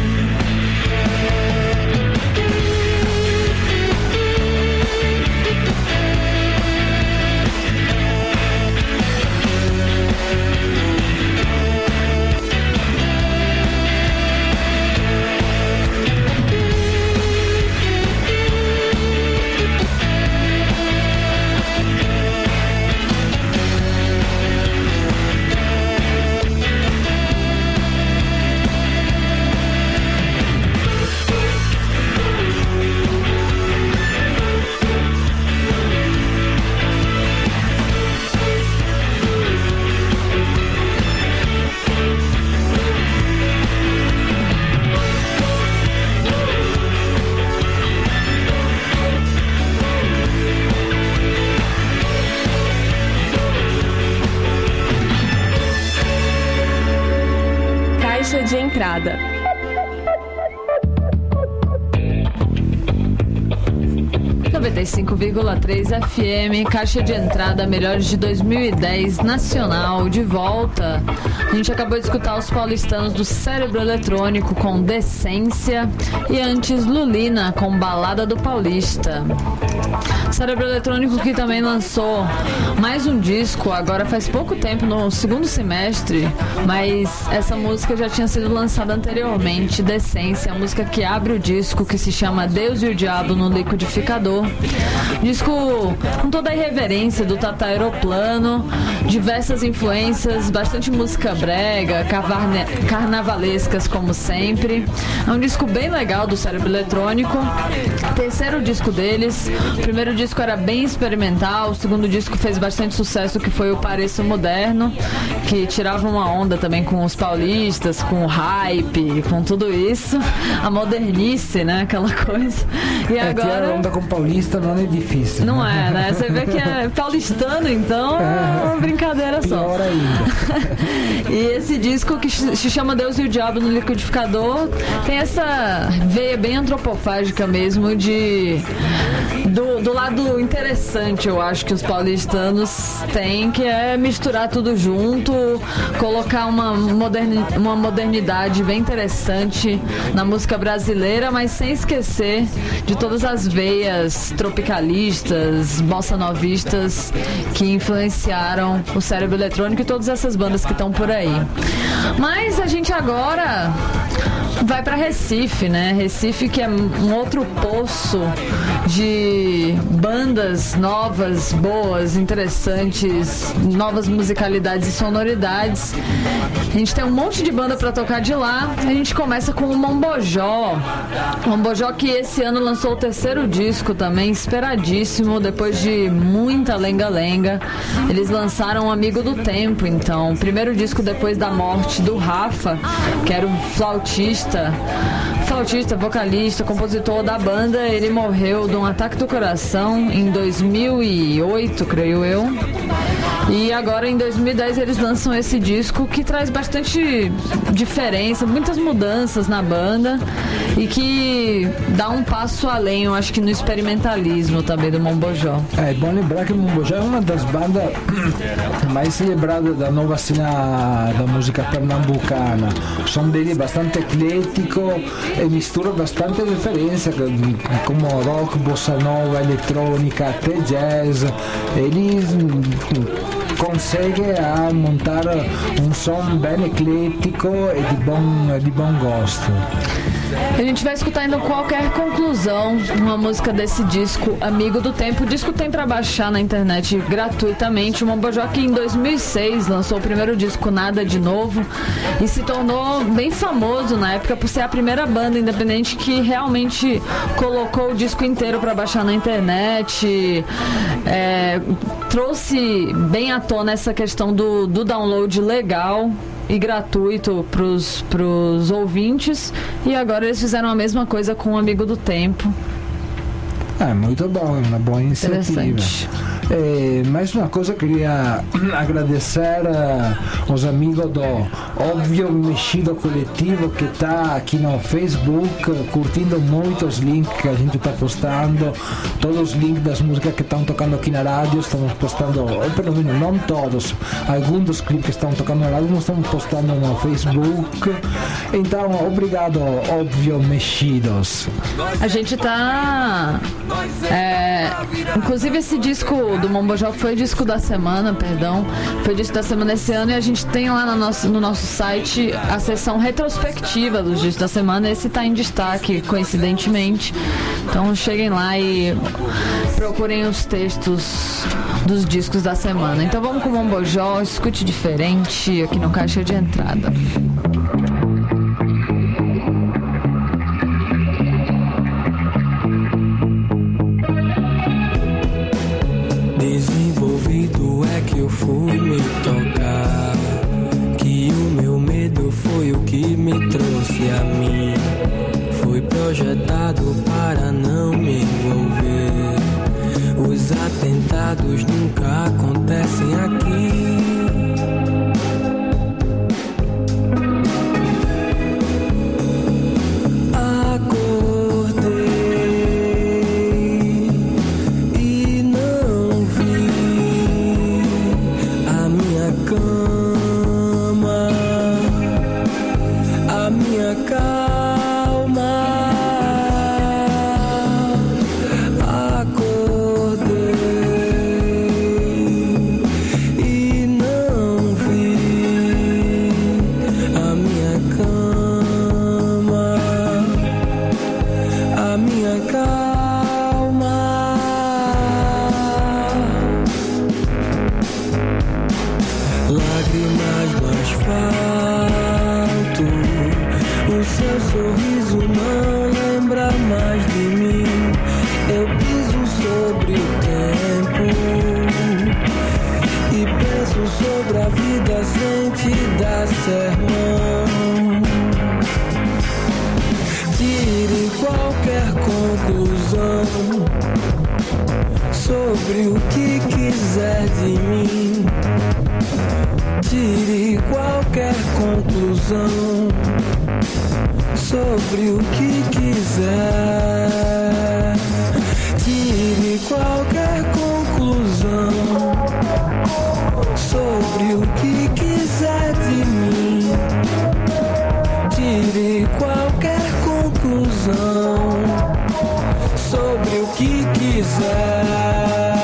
Caixa de entrada. FM, caixa de entrada melhores de 2010, nacional, de volta. A gente acabou de escutar os paulistanos do Cérebro Eletrônico com Decência e antes Lulina com Balada do Paulista. Cérebro Eletrônico que também lançou mais um disco, agora faz pouco tempo, no segundo semestre, mas essa música já tinha sido lançada anteriormente, Decência, a música que abre o disco, que se chama Deus e o Diabo no Liquidificador. Disco com toda a irreverência do Tata Aeroplano, diversas influências, bastante música brega, carnavalescas como sempre. É um disco bem legal do Cérebro Eletrônico, terceiro disco deles. O primeiro disco era bem experimental, o segundo disco fez bastante sucesso, que foi o Pareço Moderno, que tirava uma onda também com os paulistas, com o hype, com tudo isso, a modernice, né, aquela coisa. E agora tirar onda com paulista não é difícil. Não é, né? Você vê que é paulistano, então é uma brincadeira só. Pior ainda. E esse disco que se chama Deus e o Diabo no Liquidificador tem essa veia bem antropofágica mesmo do lado interessante, eu acho, que os paulistanos têm, que é misturar tudo junto, colocar uma modernidade bem interessante na música brasileira, mas sem esquecer de todas as veias tropicalistas, bossa novistas que influenciaram o Cérebro Eletrônico e todas essas bandas que estão por aí. Mas a gente agora vai para Recife, né? Recife, que é um outro poço de bandas novas, boas, interessantes, novas musicalidades e sonoridades. A gente tem um monte de banda para tocar de lá. A gente começa com o Mombojó. Mombojó, que esse ano lançou o terceiro disco também, esperadíssimo, depois de muita lenga-lenga. Eles lançaram Amigo do Tempo, então, o primeiro disco depois da morte do Rafa, que era um flautista, vocalista, compositor da banda. Ele morreu de um ataque do coração em 2008, creio eu. E agora em 2010 eles lançam esse disco que traz bastante diferença, muitas mudanças na banda e que dá um passo além, eu acho que no experimentalismo também do Mombojó. É bom lembrar que o Mombojó é uma das bandas mais celebradas da nova cena da música pernambucana. O som dele é bastante eclético e mistura bastante referências como rock, bossa nova, eletrônica, até jazz. Eles consegue a montar um som bem eclético e de bom gosto. A gente vai escutar então Qualquer Conclusão, uma música desse disco Amigo do Tempo. O disco tem para baixar na internet gratuitamente. O Mombojó, que em 2006 lançou o primeiro disco Nada de Novo e se tornou bem famoso na época por ser a primeira banda independente que realmente colocou o disco inteiro para baixar na internet. Trouxe bem à tona essa questão do download legal e gratuito pros ouvintes, e agora eles fizeram a mesma coisa com o Amigo do Tempo. Muito bom, uma boa iniciativa. Mais uma coisa, queria agradecer aos amigos do Óbvio Mexido Coletivo, que está aqui no Facebook curtindo muito os links que a gente está postando, todos os links das músicas que estão tocando aqui na rádio, estamos postando, ou pelo menos não todos, alguns dos clipes que estão tocando na rádio nós estamos postando no Facebook. Então, obrigado, Óbvio Mexidos. A gente tá inclusive esse disco do Mombojó foi disco da semana, foi disco da semana esse ano, e a gente tem lá no nosso site a seção retrospectiva dos discos da semana. Esse tá em destaque, coincidentemente, então cheguem lá e procurem os textos dos discos da semana. Então vamos com o Mombojó, escute diferente aqui no Caixa de Entrada. Desenvolvido é que eu fui me tocar, que o meu medo foi o que me trouxe a mim. Fui projetado para não me envolver. Os atentados nunca acontecem aqui. Tire qualquer conclusão sobre o que quiser de mim. Tire qualquer conclusão sobre o que quiser. Tire qualquer conclusão sobre o que quiser de mim. Tire qualquer conclusão sobre o que quiser.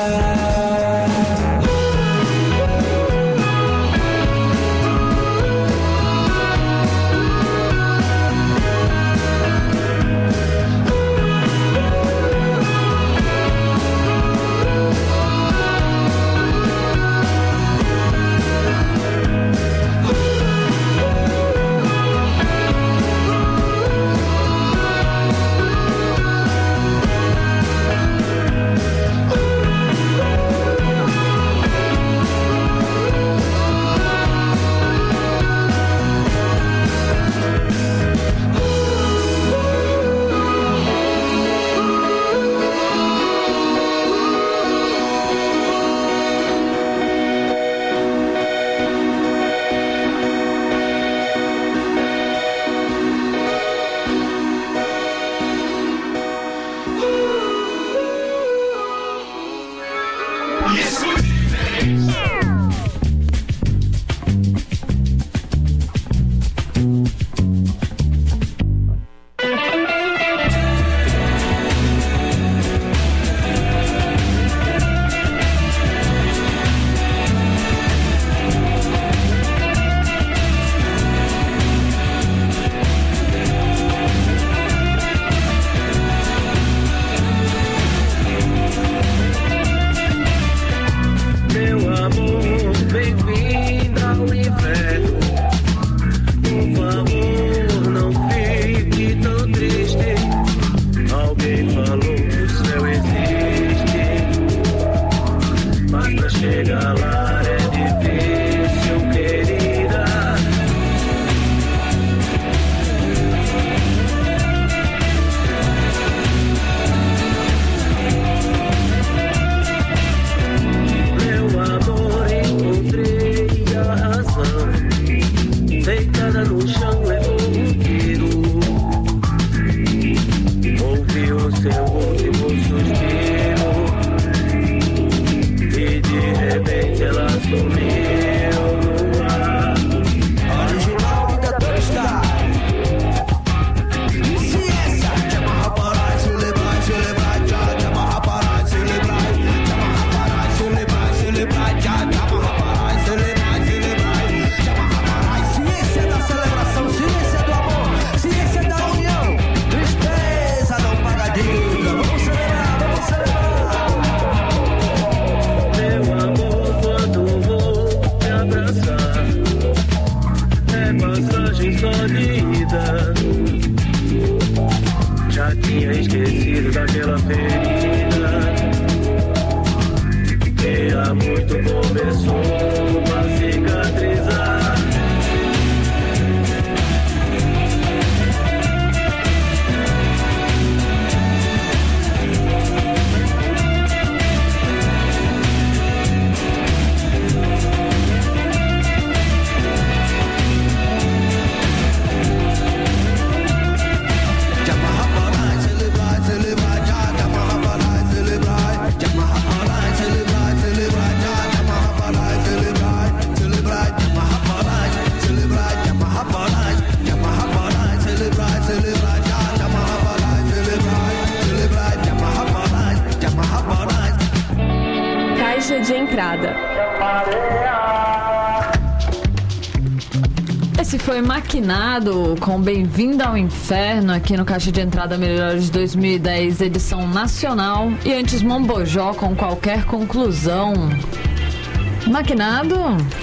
De entrada. Esse foi Maquinado com Bem-vindo ao Inferno aqui no Caixa de Entrada Melhores 2010, edição nacional. E antes Mombojó com Qualquer Conclusão. Maquinado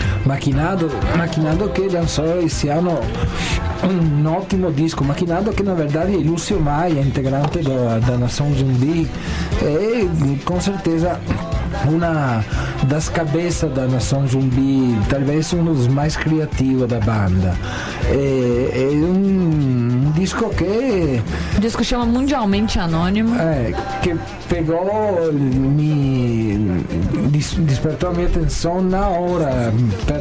que lançou esse ano um ótimo disco. Maquinado que na verdade é Lúcio Maia, integrante da Nação Zumbi, e com certeza uma das cabeças da Nação Zumbi, talvez um dos mais criativos da banda. É um disco que... O disco chama Mundialmente Anônimo. Que pegou, me despertou a minha atenção na hora,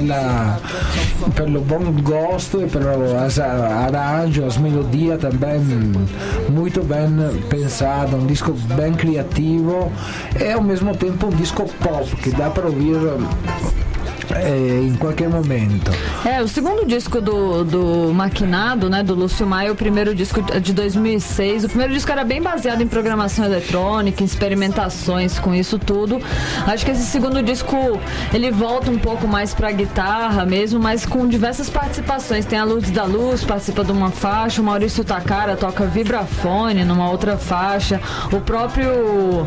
pelo bom gosto e pelos arranjos, as melodias também muito bem pensado, um disco bem criativo e ao mesmo tempo um disco pop, que dá para ouvir em qualquer momento. O segundo disco do Maquinado, né, do Lúcio Maia, o primeiro disco de 2006. O primeiro disco era bem baseado em programação eletrônica, em experimentações com isso tudo. Acho que esse segundo disco, ele volta um pouco mais pra guitarra mesmo, mas com diversas participações. Tem a Lourdes da Luz, participa de uma faixa, o Maurício Takara toca vibrafone numa outra faixa, o próprio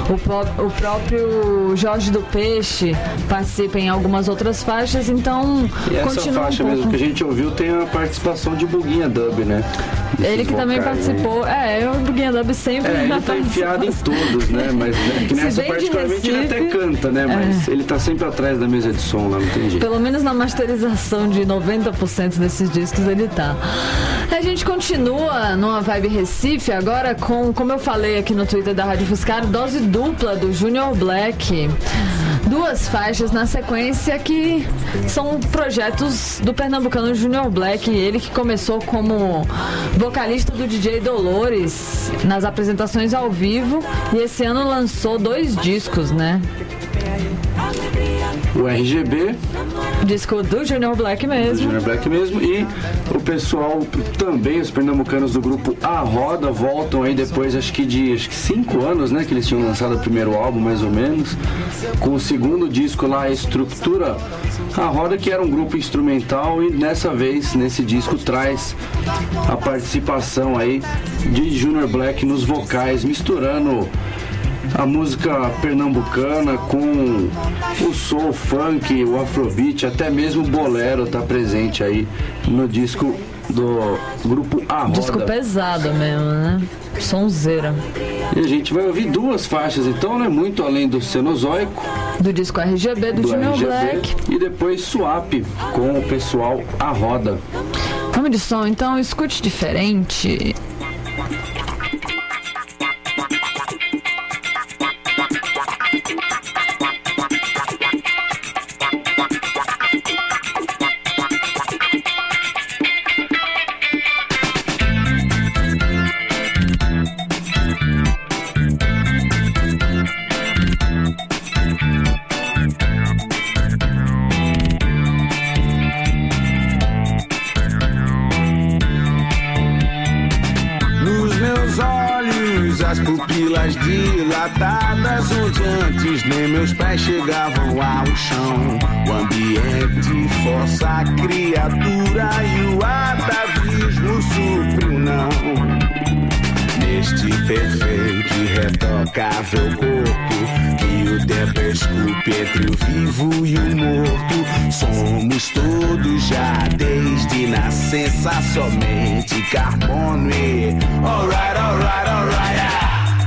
Jorge do Peixe participa em algumas outras faixas, então e essa faixa mesmo que a gente ouviu tem a participação de Buguinha Dub, né? Ele que também participou. O Buguinha Dub sempre ele tá enfiado em todos, né? Mas que nessa particularmente ele até canta, né? Mas ele tá sempre atrás da mesa de som lá, não tem jeito. Pelo menos na masterização de 90% desses discos ele tá. A gente continua numa vibe Recife agora com, como eu falei aqui no Twitter da Rádio Fiscar, dose dupla do Junior Black. 2 faixas na sequência que são projetos do pernambucano Junior Black, ele que começou como vocalista do DJ Dolores nas apresentações ao vivo e esse ano lançou 2 discos, né? O RGB, disco do Junior Black mesmo. E o pessoal também, os pernambucanos do grupo A Roda, voltam aí depois acho que 5 anos, né? Que eles tinham lançado o primeiro álbum, mais ou menos. Com o segundo disco lá, a Estrutura. A Roda, que era um grupo instrumental, e dessa vez, nesse disco, traz a participação aí de Junior Black nos vocais, misturando a música pernambucana com o soul, funk, o afrobeat, até mesmo o bolero tá presente aí no disco do grupo A Roda. Disco pesado mesmo, né? Sonzeira. E a gente vai ouvir 2 faixas, então, né? Muito além do Cenozoico, do disco RGB, do Junior Black, e depois Swap com o pessoal A Roda. Vamos de som, então, escute diferente. Pupilas dilatadas, onde antes nem meus pés chegavam ao chão. O ambiente força a criatura e o atavismo supre o não. Neste perfeito e retocável corpo que o tempo esculpe entre o vivo e o morto, somos todos já desde nascença somente carbono e alright, alright, alright, yeah.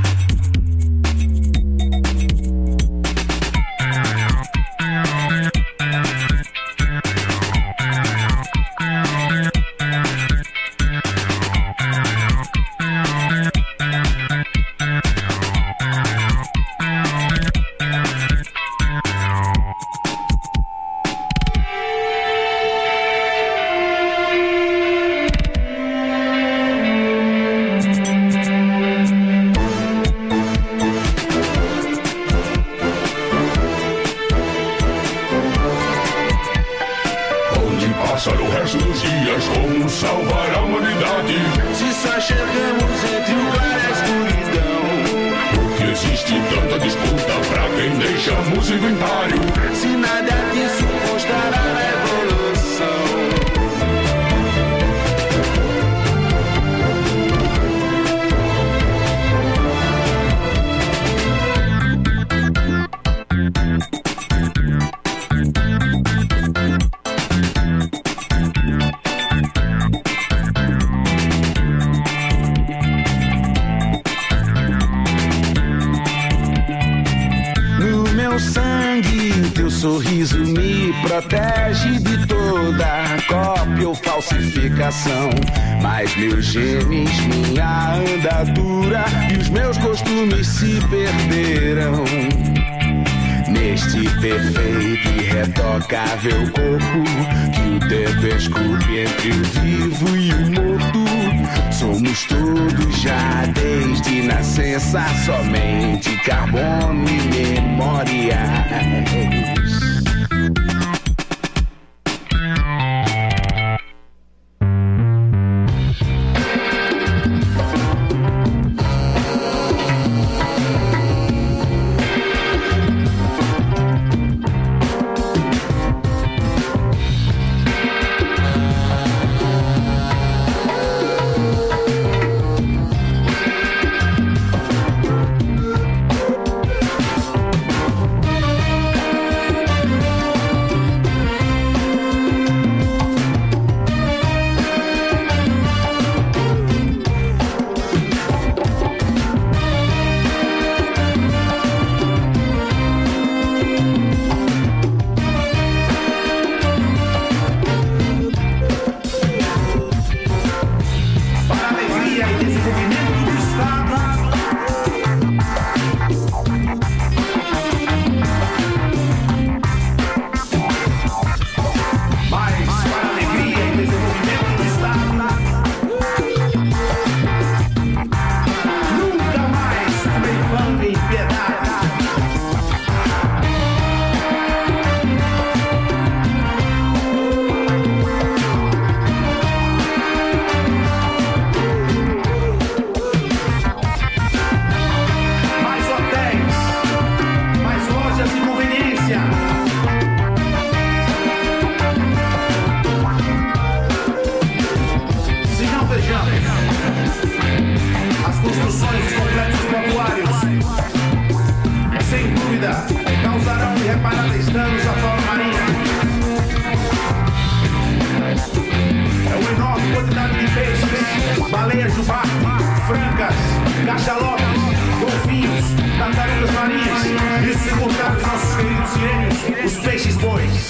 sorriso me protege de toda cópia ou falsificação. Mas meus genes, minha andadura e os meus costumes se perderam neste perfeito e retocável corpo que o tempo esculpe entre o vivo e o morto. Somos todos já desde nascença somente carbono e memórias. As construções dos complexos portuários, sem dúvida, causarão irreparáveis danos à fauna marinha. É uma enorme quantidade de peixes, baleias do barco, francas, cachalotes, golfinhos, tartarugas marinhas. Isso sem contar os nossos queridos sirênios, os peixes bois.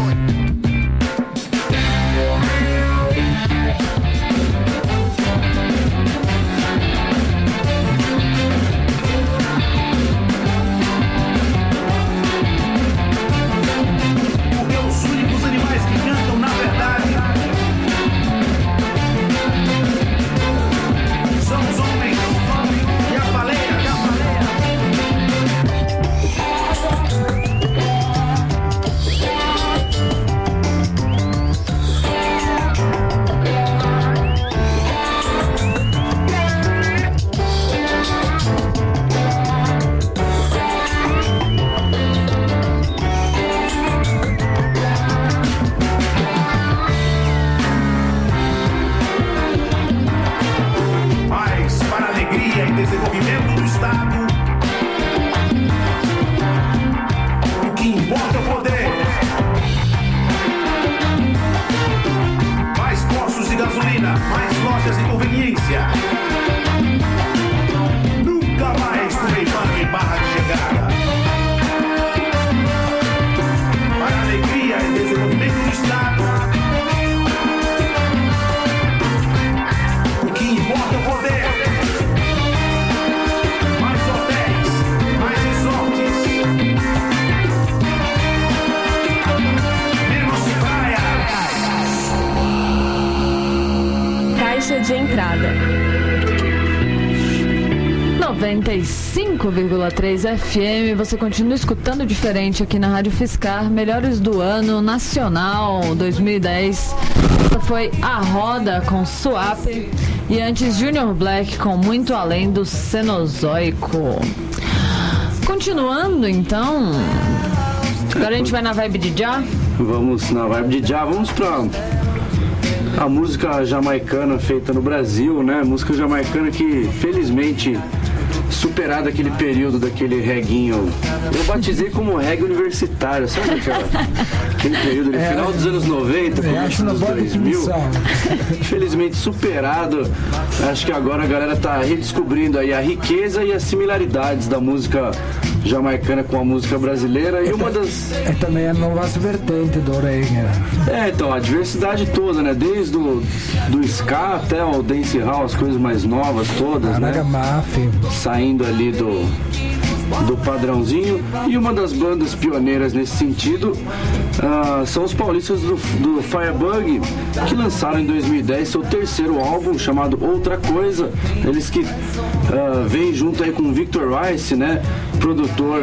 De entrada 95,3 FM. Você continua escutando diferente aqui na Rádio Fiscar. Melhores do ano nacional 2010. Essa foi A Roda com Suape e antes Junior Black com Muito Além do Cenozoico. Continuando então, agora a gente vai na vibe de já. Vamos na vibe de já, vamos pra a música jamaicana feita no Brasil, né? Música jamaicana que, felizmente, superado aquele período daquele reguinho, eu batizei como reggae universitário, sabe aquele período, no final dos anos 90, começo dos 2000, felizmente superado. Acho que agora a galera tá redescobrindo aí a riqueza e as similaridades da música jamaicana com a música brasileira e uma das... É também a nova vertente do reggae. Então, a diversidade toda, né? Desde do ska até o dancehall, as coisas mais novas todas, né? Saindo ali do padrãozinho. E uma das bandas pioneiras nesse sentido são os paulistas do Firebug, que lançaram em 2010 seu terceiro álbum chamado Outra Coisa. Eles que vêm junto aí com o Victor Rice, né, produtor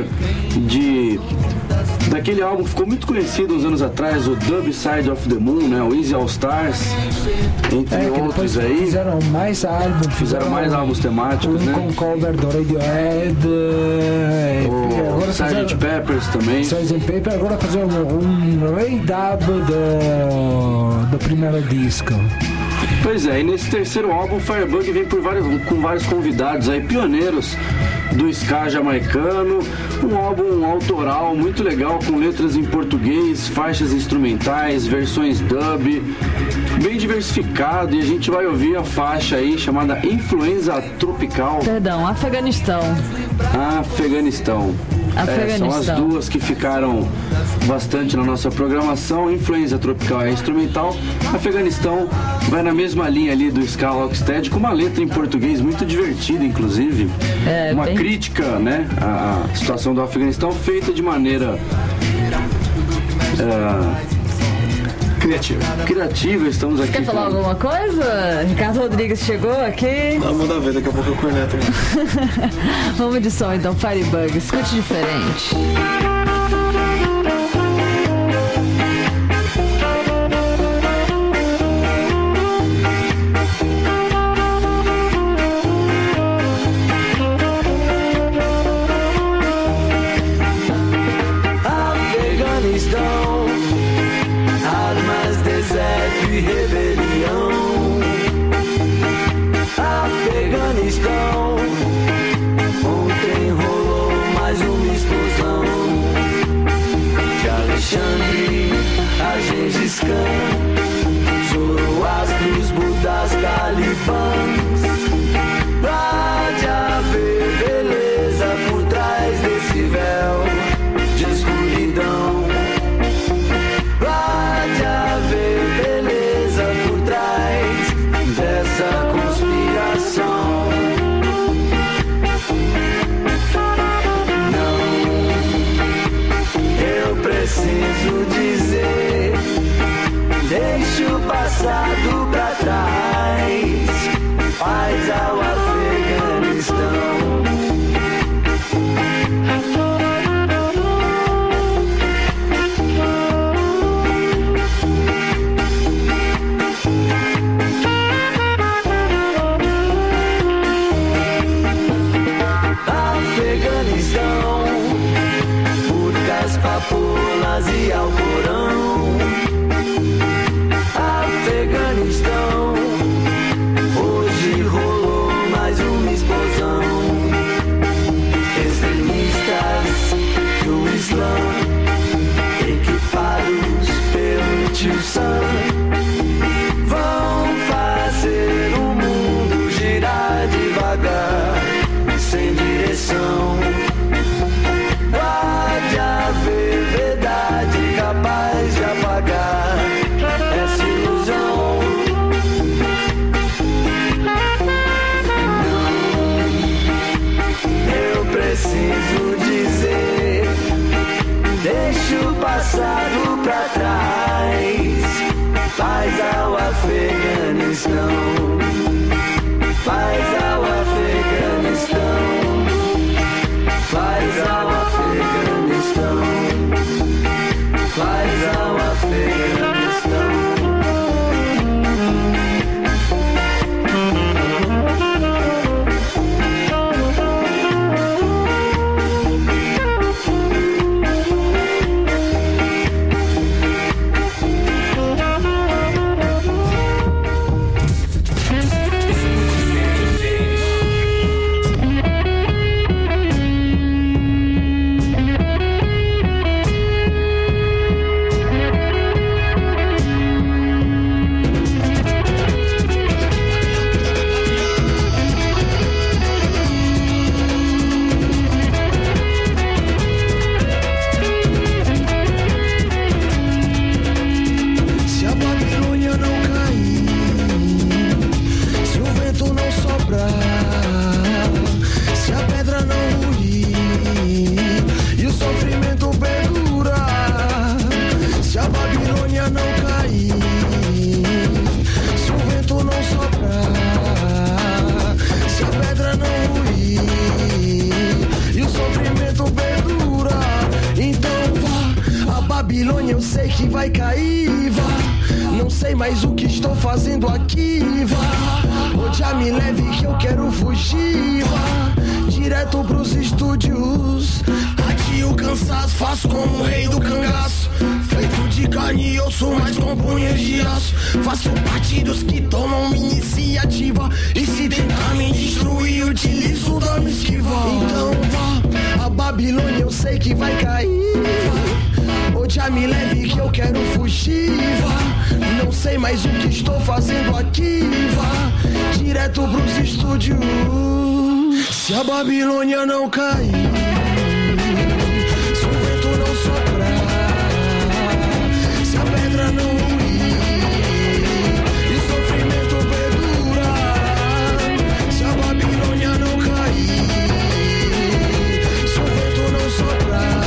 daquele álbum que ficou muito conhecido uns anos atrás, o Dub Side of the Moon, né, o Easy All Stars, entre outros aí. Fizeram mais álbuns temáticos, né? Com cover do Radiohead, o Sgt. Peppers também. Sgt. Peppers, agora fazer um re-dub do primeiro disco. Pois é, e nesse terceiro álbum, Firebug vem com vários convidados aí, pioneiros do ska jamaicano, um álbum autoral muito legal, com letras em português, faixas instrumentais, versões dub, bem diversificado, e a gente vai ouvir a faixa aí chamada Influenza Tropical. Perdão, Afeganistão. São as duas que ficaram bastante na nossa programação. Influenza Tropical é instrumental, Afeganistão vai na mesma linha ali do ska rocksteady, com uma letra em português muito divertida, inclusive. Uma crítica, né, à situação do Afeganistão, feita de maneira criativa. Estamos aqui. Quer falar alguma coisa? Ricardo Rodrigues chegou aqui. Não, manda ver, daqui a pouco eu corneto. Vamos de som então, Firebug, escute diferente. Armas, deserto e rebelião. tulipãs. Pode haver beleza por trás desse véu de escuridão. Pode haver beleza por trás dessa conspiração. Não, eu preciso dizer, deixe o passado pra trás, paz ao Afeganistão. Afeganistão, burcas, papolas e alcorão. Afeganistão, hoje rolou mais uma explosão. Extremistas do Islã, equipados pelo Tio Sam, vão fazer o mundo girar devagar, sem direção. Pode haver verdade capaz de apagar essa ilusão. Não, eu preciso dizer, deixe o passado pra trás, paz ao Afeganistão, paz ao Afeganistão, paz ao Afeganistão, paz ao Afeganistão. Eu sei que vai cair, vá. Não sei mais o que estou fazendo aqui, vá. Ou já me leve que eu quero fugir, vá. Direto pros estúdios. Aqui o cansaço, faço como o rei do cangaço. Feito de carne e osso, mas com punhos de aço. Faço parte dos que tomam iniciativa. E se tentar me destruir, utilizo da minha esquiva. Então vá, a Babilônia eu sei que vai cair, vá. Ou já me leve que eu quero fugir, vá. Não sei mais o que estou fazendo aqui, vá. Direto pros estúdios. Se a Babilônia não cair, se o vento não soprar, se a pedra não ruir e o sofrimento perdurar, se a Babilônia não cair, se o vento não soprar,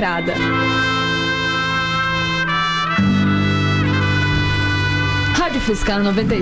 Lacrada. Rádio Fiscal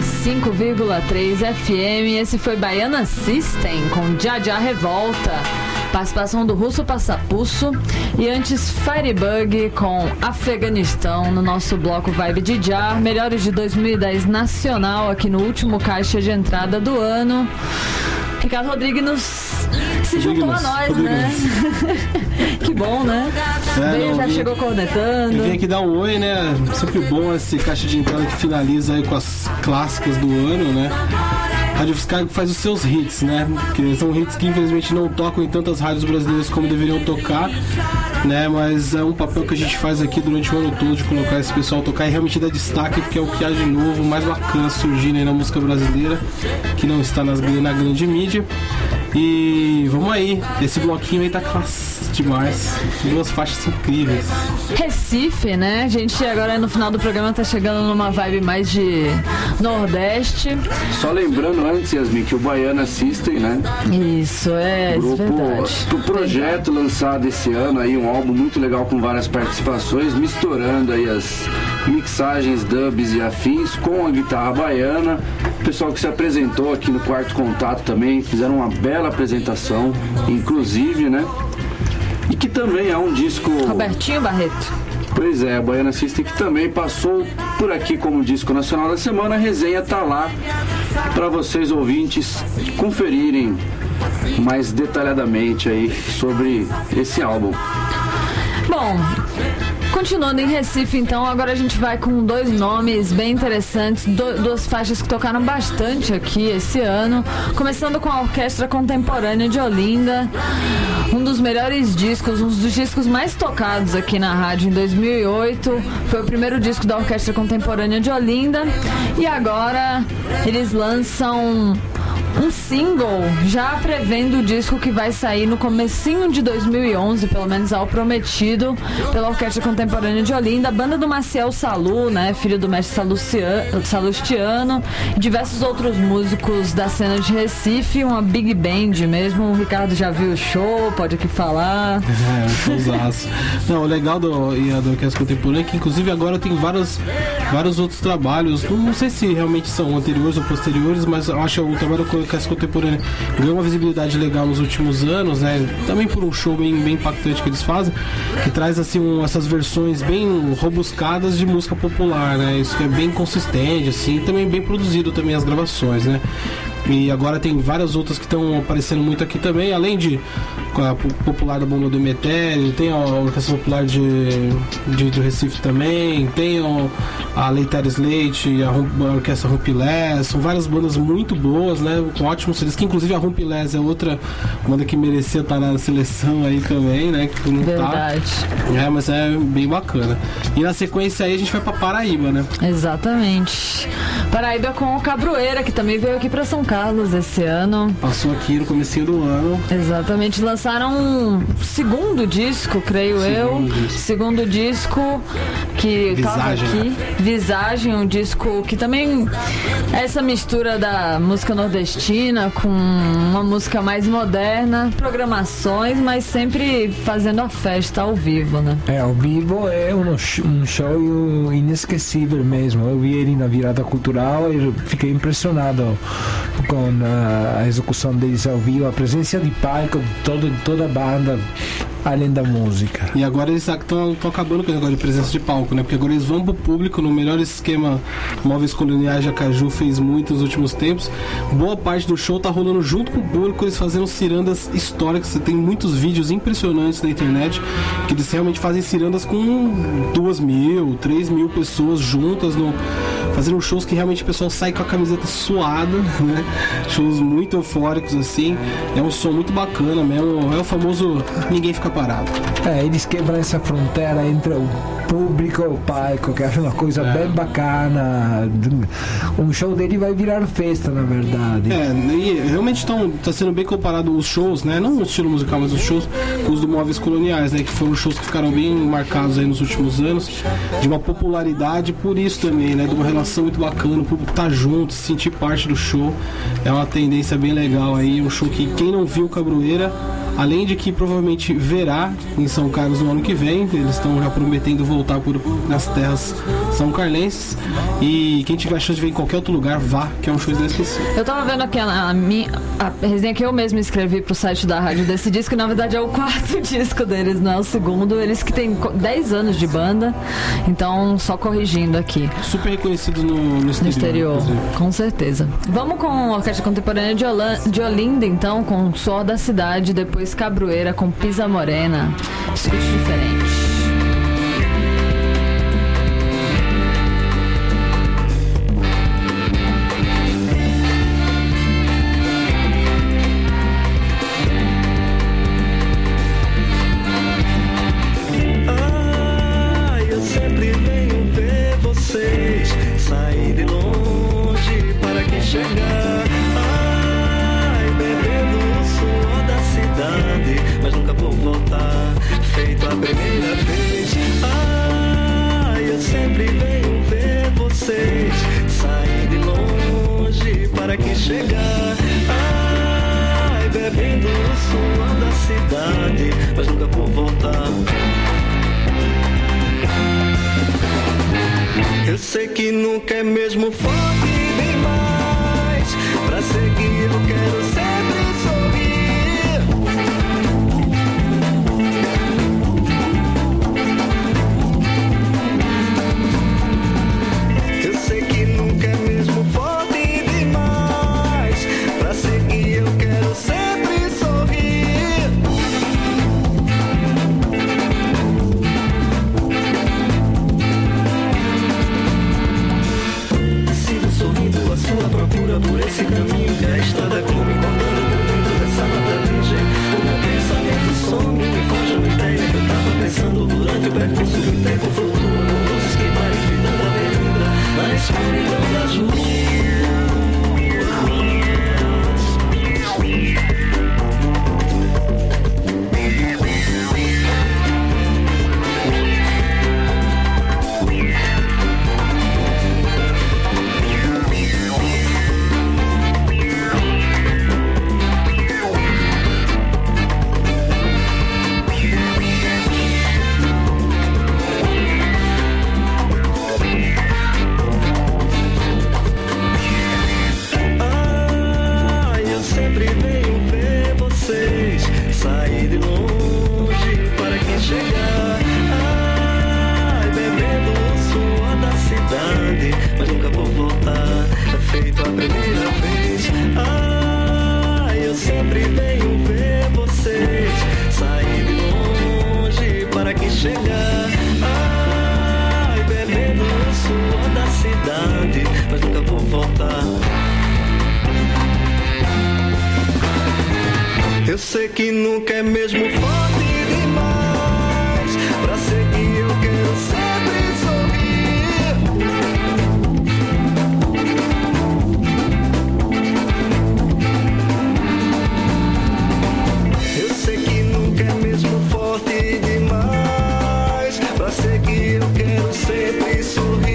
95,3 FM. Esse foi Baiana System com Já Já Revolta. Participação do Russo Passapusso. E antes Firebug com Afeganistão no nosso bloco Vibe de Jar. Melhores de 2010 nacional aqui no último caixa de entrada do ano. Ricardo Rodrigues se juntou a nós, né? Que bom, né? Veio, já chegou cornetando. Eu vim aqui dar um oi, né? Sempre bom esse caixa de entrada que finaliza aí com as clássicas do ano, né? Rádio Fiscal faz os seus hits, né? Que são hits que infelizmente não tocam em tantas rádios brasileiras como deveriam tocar, né? Mas é um papel que a gente faz aqui durante o ano todo de colocar esse pessoal a tocar e realmente dar destaque, porque é o que há de novo, mais bacana surgindo aí na música brasileira, que não está na grande mídia. E vamos aí, esse bloquinho aí tá classe demais, duas faixas incríveis. Recife, né? A gente agora no final do programa tá chegando numa vibe mais de Nordeste. Só lembrando antes, Yasmin, que o Baiana System, né? Isso, é verdade. O projeto lançado esse ano aí, um álbum muito legal com várias participações, misturando aí as mixagens, dubs e afins com a guitarra baiana. O pessoal que se apresentou aqui no Quarto Contato também fizeram uma bela apresentação, inclusive, né? E que também é um disco... Robertinho Barreto. Pois é, a Baiana System que também passou por aqui como disco nacional da semana. A resenha tá lá para vocês ouvintes conferirem mais detalhadamente aí sobre esse álbum. Bom, continuando em Recife, então, agora a gente vai com dois nomes bem interessantes, duas faixas que tocaram bastante aqui esse ano, começando com a Orquestra Contemporânea de Olinda, um dos melhores discos, um dos discos mais tocados aqui na rádio em 2008, foi o primeiro disco da Orquestra Contemporânea de Olinda, e agora eles lançam um single, já prevendo o disco que vai sair no comecinho de 2011, pelo menos ao prometido, pela Orquestra Contemporânea de Olinda, a banda do Maciel Salu, né, filho do mestre Salustiano, e diversos outros músicos da cena de Recife, uma big band mesmo. O Ricardo já viu o show, pode aqui falar. É, um showzaço. Não, o legal da Orquestra Contemporânea é que inclusive agora tem vários outros trabalhos, não sei se realmente são anteriores ou posteriores, mas eu acho o trabalho da Orquestra Contemporânea ganhou uma visibilidade legal nos últimos anos, né? Também por um show bem impactante que eles fazem, que traz assim essas versões bem robuscadas de música popular, né? Isso é bem consistente, assim, e também bem produzido também as gravações, né? E agora tem várias outras que estão aparecendo muito aqui também, além de a popular da Bomba do Emetério, tem a Orquestra Popular de Recife também, tem a Leiteres Leite, a Orquestra Rumpilés, são várias bandas muito boas, né, com ótimos CDs, que inclusive a Rumpilés é outra banda que merecia estar na seleção aí também, né, que não verdade. Tá. Mas é bem bacana. E na sequência aí a gente vai pra Paraíba, né? Exatamente. Paraíba com o Cabroeira, que também veio aqui pra São Carlos esse ano. Passou aqui no comecinho do ano. Exatamente, lançaram um segundo disco, creio segundo disco que estava aqui, Visagem, um disco que também é essa mistura da música nordestina com uma música mais moderna, programações, mas sempre fazendo a festa ao vivo, né? Ao vivo é um show inesquecível mesmo. Eu vi ele na virada cultural e fiquei impressionado com a execução deles ao vivo, a presença de palco de toda a banda, além da música. E agora eles estão acabando com o negócio de presença de palco, né? Porque agora eles vão pro público no melhor esquema. Móveis Coloniais de Acaju fez muito nos últimos tempos. Boa parte do show tá rolando junto com o público, eles fazendo cirandas históricas. Você tem muitos vídeos impressionantes na internet que eles realmente fazem cirandas com 2.000, 3.000 pessoas juntas, fazendo shows que realmente o pessoal sai com a camiseta suada, né? Shows muito eufóricos assim. É um som muito bacana mesmo. É o famoso ninguém fica parado. Eles quebram essa fronteira entre o público e o palco, que acho uma coisa bem bacana. Um show dele vai virar festa, na verdade. E realmente tá sendo bem comparado os shows, né? Não o estilo musical, mas os shows com os do Móveis Coloniais, né? Que foram shows que ficaram bem marcados aí nos últimos anos, de uma popularidade por isso também, né? De uma relação muito bacana, o público tá junto, se sentir parte do show. É uma tendência bem legal aí, um show que quem não viu Cabroeira Além de que provavelmente verá em São Carlos no ano que vem. Eles estão já prometendo voltar nas terras são carlenses. E quem tiver a chance de ver em qualquer outro lugar, vá, que é um show inesquecível. Eu tava vendo aqui a resenha que eu mesmo escrevi pro site da rádio desse disco, que na verdade é o 4º disco deles, não é o 2º. Eles que têm 10 anos de banda, então só corrigindo aqui. Super reconhecidos no exterior. Com certeza. Vamos com a Orquestra Contemporânea de Olinda, então, com Suor da Cidade, depois Cabroeira com Pisa Morena. Escute diferente. Eu sei que nunca é mesmo forte demais. Pra seguir eu quero sempre sorrir. Eu sei que nunca é mesmo forte demais. Pra seguir eu quero sempre sorrir. Sorrindo a sua procura por esse caminho que a estrada come, contando dentro dessa mata virgem. O meu pensamento some e foge uma ideia que eu tava pensando durante o percurso do tempo. Flutua com luzes que vai enfrentando a avenida na escuridão das ruas. Sair de longe para quem chegar. Ai, bebendo o suor da cidade, mas nunca vou voltar. É feito a primeira vez. Ai, eu sempre venho ver vocês. Sair de longe para quem chegar. Ai, bebendo o suor da cidade, mas nunca vou voltar. Eu sei que nunca é mesmo forte demais. Pra seguir eu quero sempre sorrir. Eu sei que nunca é mesmo forte demais. Pra seguir eu quero sempre sorrir.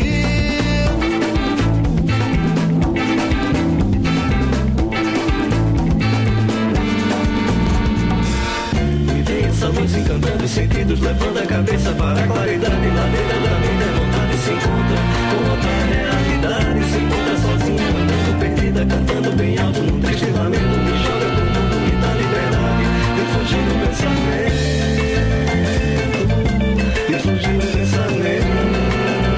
Essa luz encantando os sentidos, levando a cabeça para a claridade. Lá dentro da mente a vontade se encontra com outra realidade. Se encontra sozinha, andando perdida, cantando bem alto num triste lamento. Me joga pro mundo, me dá liberdade de fugir do pensamento, de fugir do pensamento.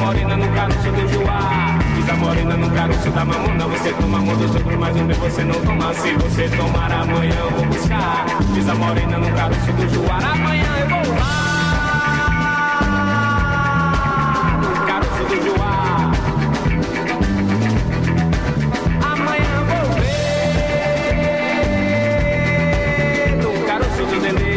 morena no caroço do Juá. Pisa morena no caroço da mamona. Você toma mão dos outros, mas o meu você não toma. Se você tomar amanhã eu vou buscar. Pisa morena no caroço do Juá. Amanhã eu vou lá no caroço do Juá. Amanhã eu vou ver no caroço do Dendê.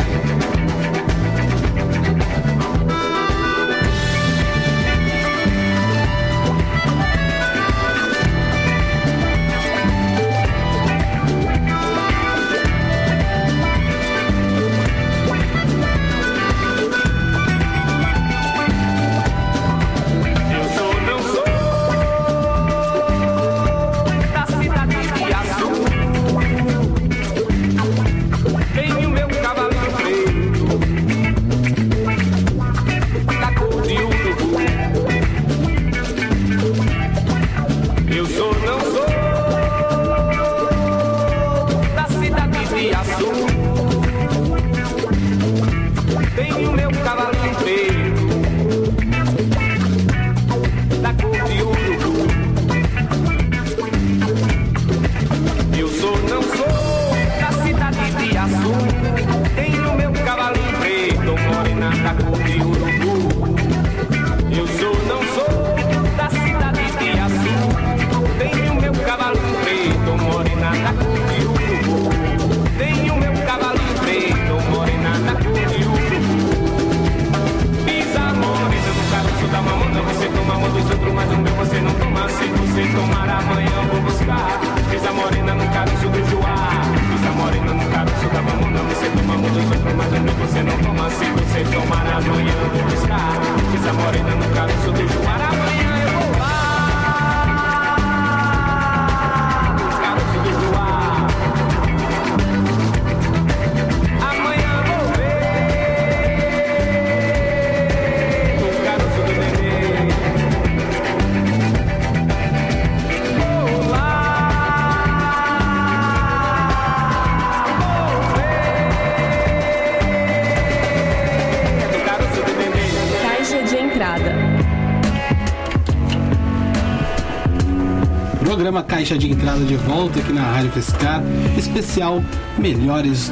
Programa Caixa de Entrada de volta aqui na Rádio Fiscar, especial Melhores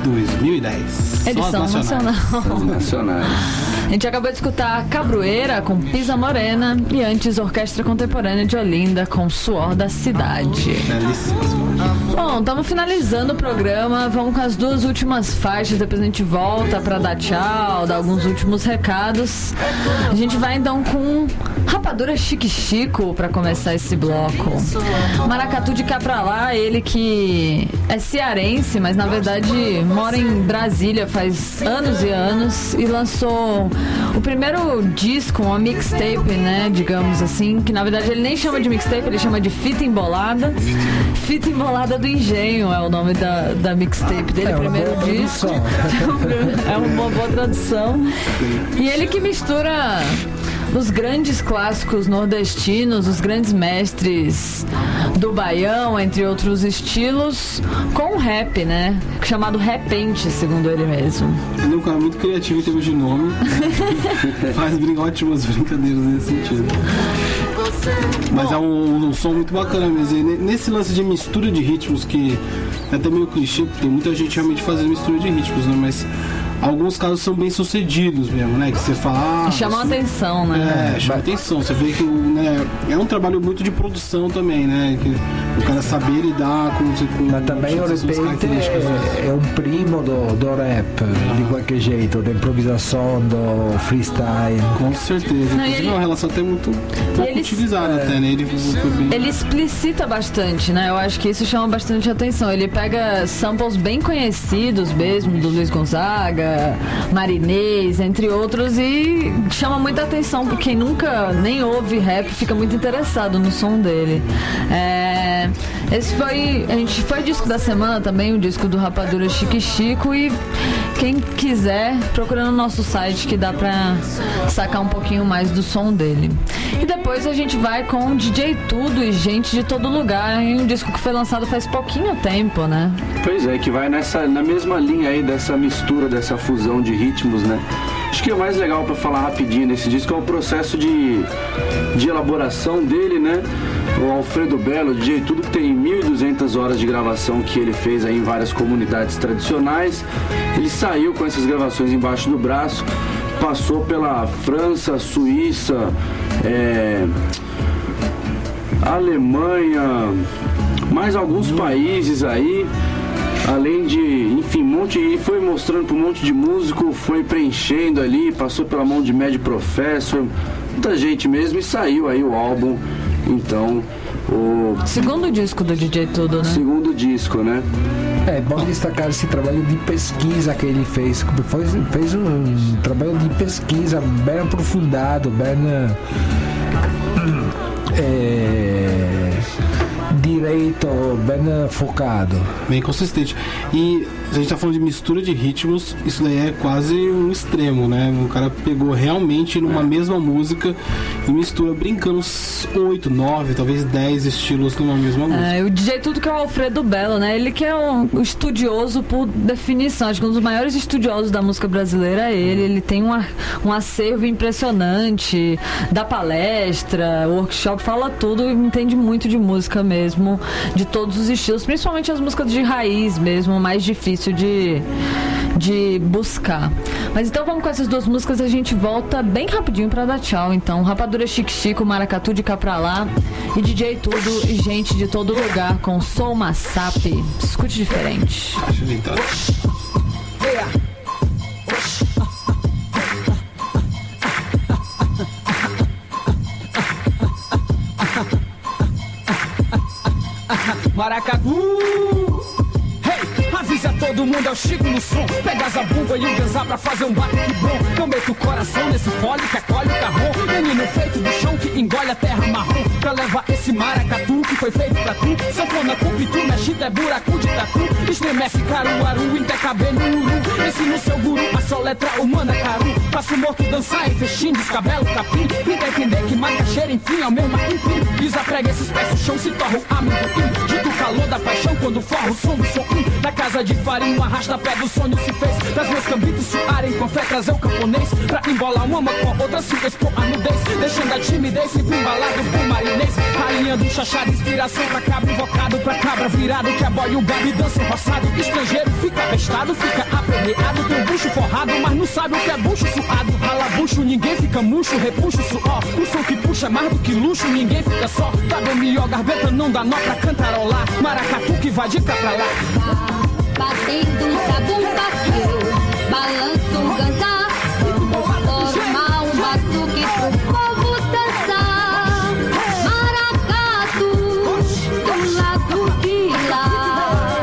2010. Edição nacional. Nacionais. A gente acabou de escutar Cabroeira com Pisa Morena e antes Orquestra Contemporânea de Olinda com Suor da Cidade. Belíssimo. Bom, estamos finalizando o programa, vamos com as duas últimas faixas, depois a gente volta para dar tchau, dar alguns últimos recados. A gente vai então com Rapadura Chique Chico para começar esse bloco. Maracatu de cá pra lá, ele que é cearense, mas na verdade mora em Brasília faz anos e anos e lançou o primeiro disco, uma mixtape, né, digamos assim, que na verdade ele nem chama de mixtape, ele chama de Fita Embolada. Fita Embolada do Engenho é o nome da mixtape dele, primeiro disco. É uma boa tradução. E ele que mistura os grandes clássicos nordestinos, os grandes mestres do baião, entre outros estilos, com rap, né? Chamado Repente, segundo ele mesmo. Ele é um cara muito criativo em termos de nome. Faz ótimas brincadeiras nesse sentido. Mas é um som muito bacana mesmo. E nesse lance de mistura de ritmos, que é até meio clichê, porque tem muita gente realmente fazendo mistura de ritmos, né? Mas alguns casos são bem sucedidos mesmo, né? Que você fala... chama atenção, né? Chama atenção. Você vê que, né, é um trabalho muito de produção também, né? Que o cara saber lidar com mas também o repente é um primo do rap, de qualquer jeito, da improvisação, do freestyle. Com certeza. Inclusive é uma relação até muito pouco utilizada, até, né? Ele explicita bastante, né? Eu acho que isso chama bastante atenção. Ele pega samples bem conhecidos mesmo, do Luiz Gonzaga, Marinês, entre outros, e chama muita atenção, porque quem nunca nem ouve rap fica muito interessado no som dele. Esse foi disco da semana também, o disco do Rapadura Chique Chico, e quem quiser, procura no nosso site que dá pra sacar um pouquinho mais do som dele. E depois a gente vai com DJ Tudo e Gente de Todo Lugar, em um disco que foi lançado faz pouquinho tempo, né? Pois é, que vai na mesma linha aí dessa mistura, dessa fusão de ritmos, né? Acho que o mais legal para falar rapidinho nesse disco é o processo de elaboração dele, né? O Alfredo Belo, o DJ Tudo, que tem 1.200 horas de gravação que ele fez aí em várias comunidades tradicionais. Ele saiu com essas gravações embaixo do braço, passou pela França, Suíça, Alemanha, mais alguns países aí, além de, enfim, e foi mostrando para um monte de músico, foi preenchendo ali, passou pela mão de Mad Professor, muita gente mesmo, e saiu aí o álbum, então, o... Segundo disco do DJ Tudo, né? Segundo disco, né? É bom destacar esse trabalho de pesquisa que ele fez. Fez um trabalho de pesquisa bem aprofundado, bem direito, bem focado. Bem consistente. E a gente tá falando de mistura de ritmos, isso daí é quase um extremo, né? O cara pegou realmente numa mesma música e mistura brincando uns 8, 9, talvez 10 estilos numa mesma música. O DJ Tudo, que é o Alfredo Belo, né? Ele que é um estudioso por definição, acho que um dos maiores estudiosos da música brasileira é ele. Ele tem um acervo impressionante, dá palestra, workshop, fala tudo, entende muito de música mesmo, de todos os estilos, principalmente as músicas de raiz mesmo, mais difícil de buscar. Mas então vamos com essas duas músicas, a gente volta bem rapidinho pra dar tchau. Então, Rapadura Chique Chico, Maracatu de Cá Pra Lá e DJ Tudo e gente de todo lugar com Sou Massap. Escute diferente. Maracatu, hey, avisa todo mundo, é o Chico no som. Pega a zabumba e o ganzá pra fazer um batuque bom. Eu meto o coração nesse fole que acolhe o carrão. Menino feito do chão que engole a terra marrom. Pra levar esse maracatu que foi feito pra tu. Sanfona com pitu, mexido é buraco de tatu. Estremece Caruaru, intercabe no Uru. Ensina o seu guru a soletra humana caru. Faço morto dançar em festim, descabelo capim. Tenta entender que macaxeira, enfim, é o mesmo empim. Desaprega esses pés, o chão se torna um amendoim. Dito o calor da paixão quando forra o som do som. Na casa de farinha, um arrasta pé do sonho se fez. Das meus cambitos suarem com fé, trazer o camponês. Pra embolar uma com a outra, se expor a nudez. Deixando a timidez, sempre embalado por marinês. Rainha do chachá de inspiração pra cabra, invocado pra cabra virado. Que aboia o gado e dança roçado. Estrangeiro fica bestado, fica aperreado. Tem um bucho forrado, mas não sabe o que é bucho suado. Rala bucho, ninguém fica murcho, repuxa o suor. O som que puxa é mais do que luxo, ninguém fica só. Tá bem melhor, garbeta não dá nó pra cantarolar. Maracatu que vai de cá pra lá. Batendo um zabumba, eu balanço um ganzá. Formar um batuque pro povo dançar. Maracatu, do lado de lá.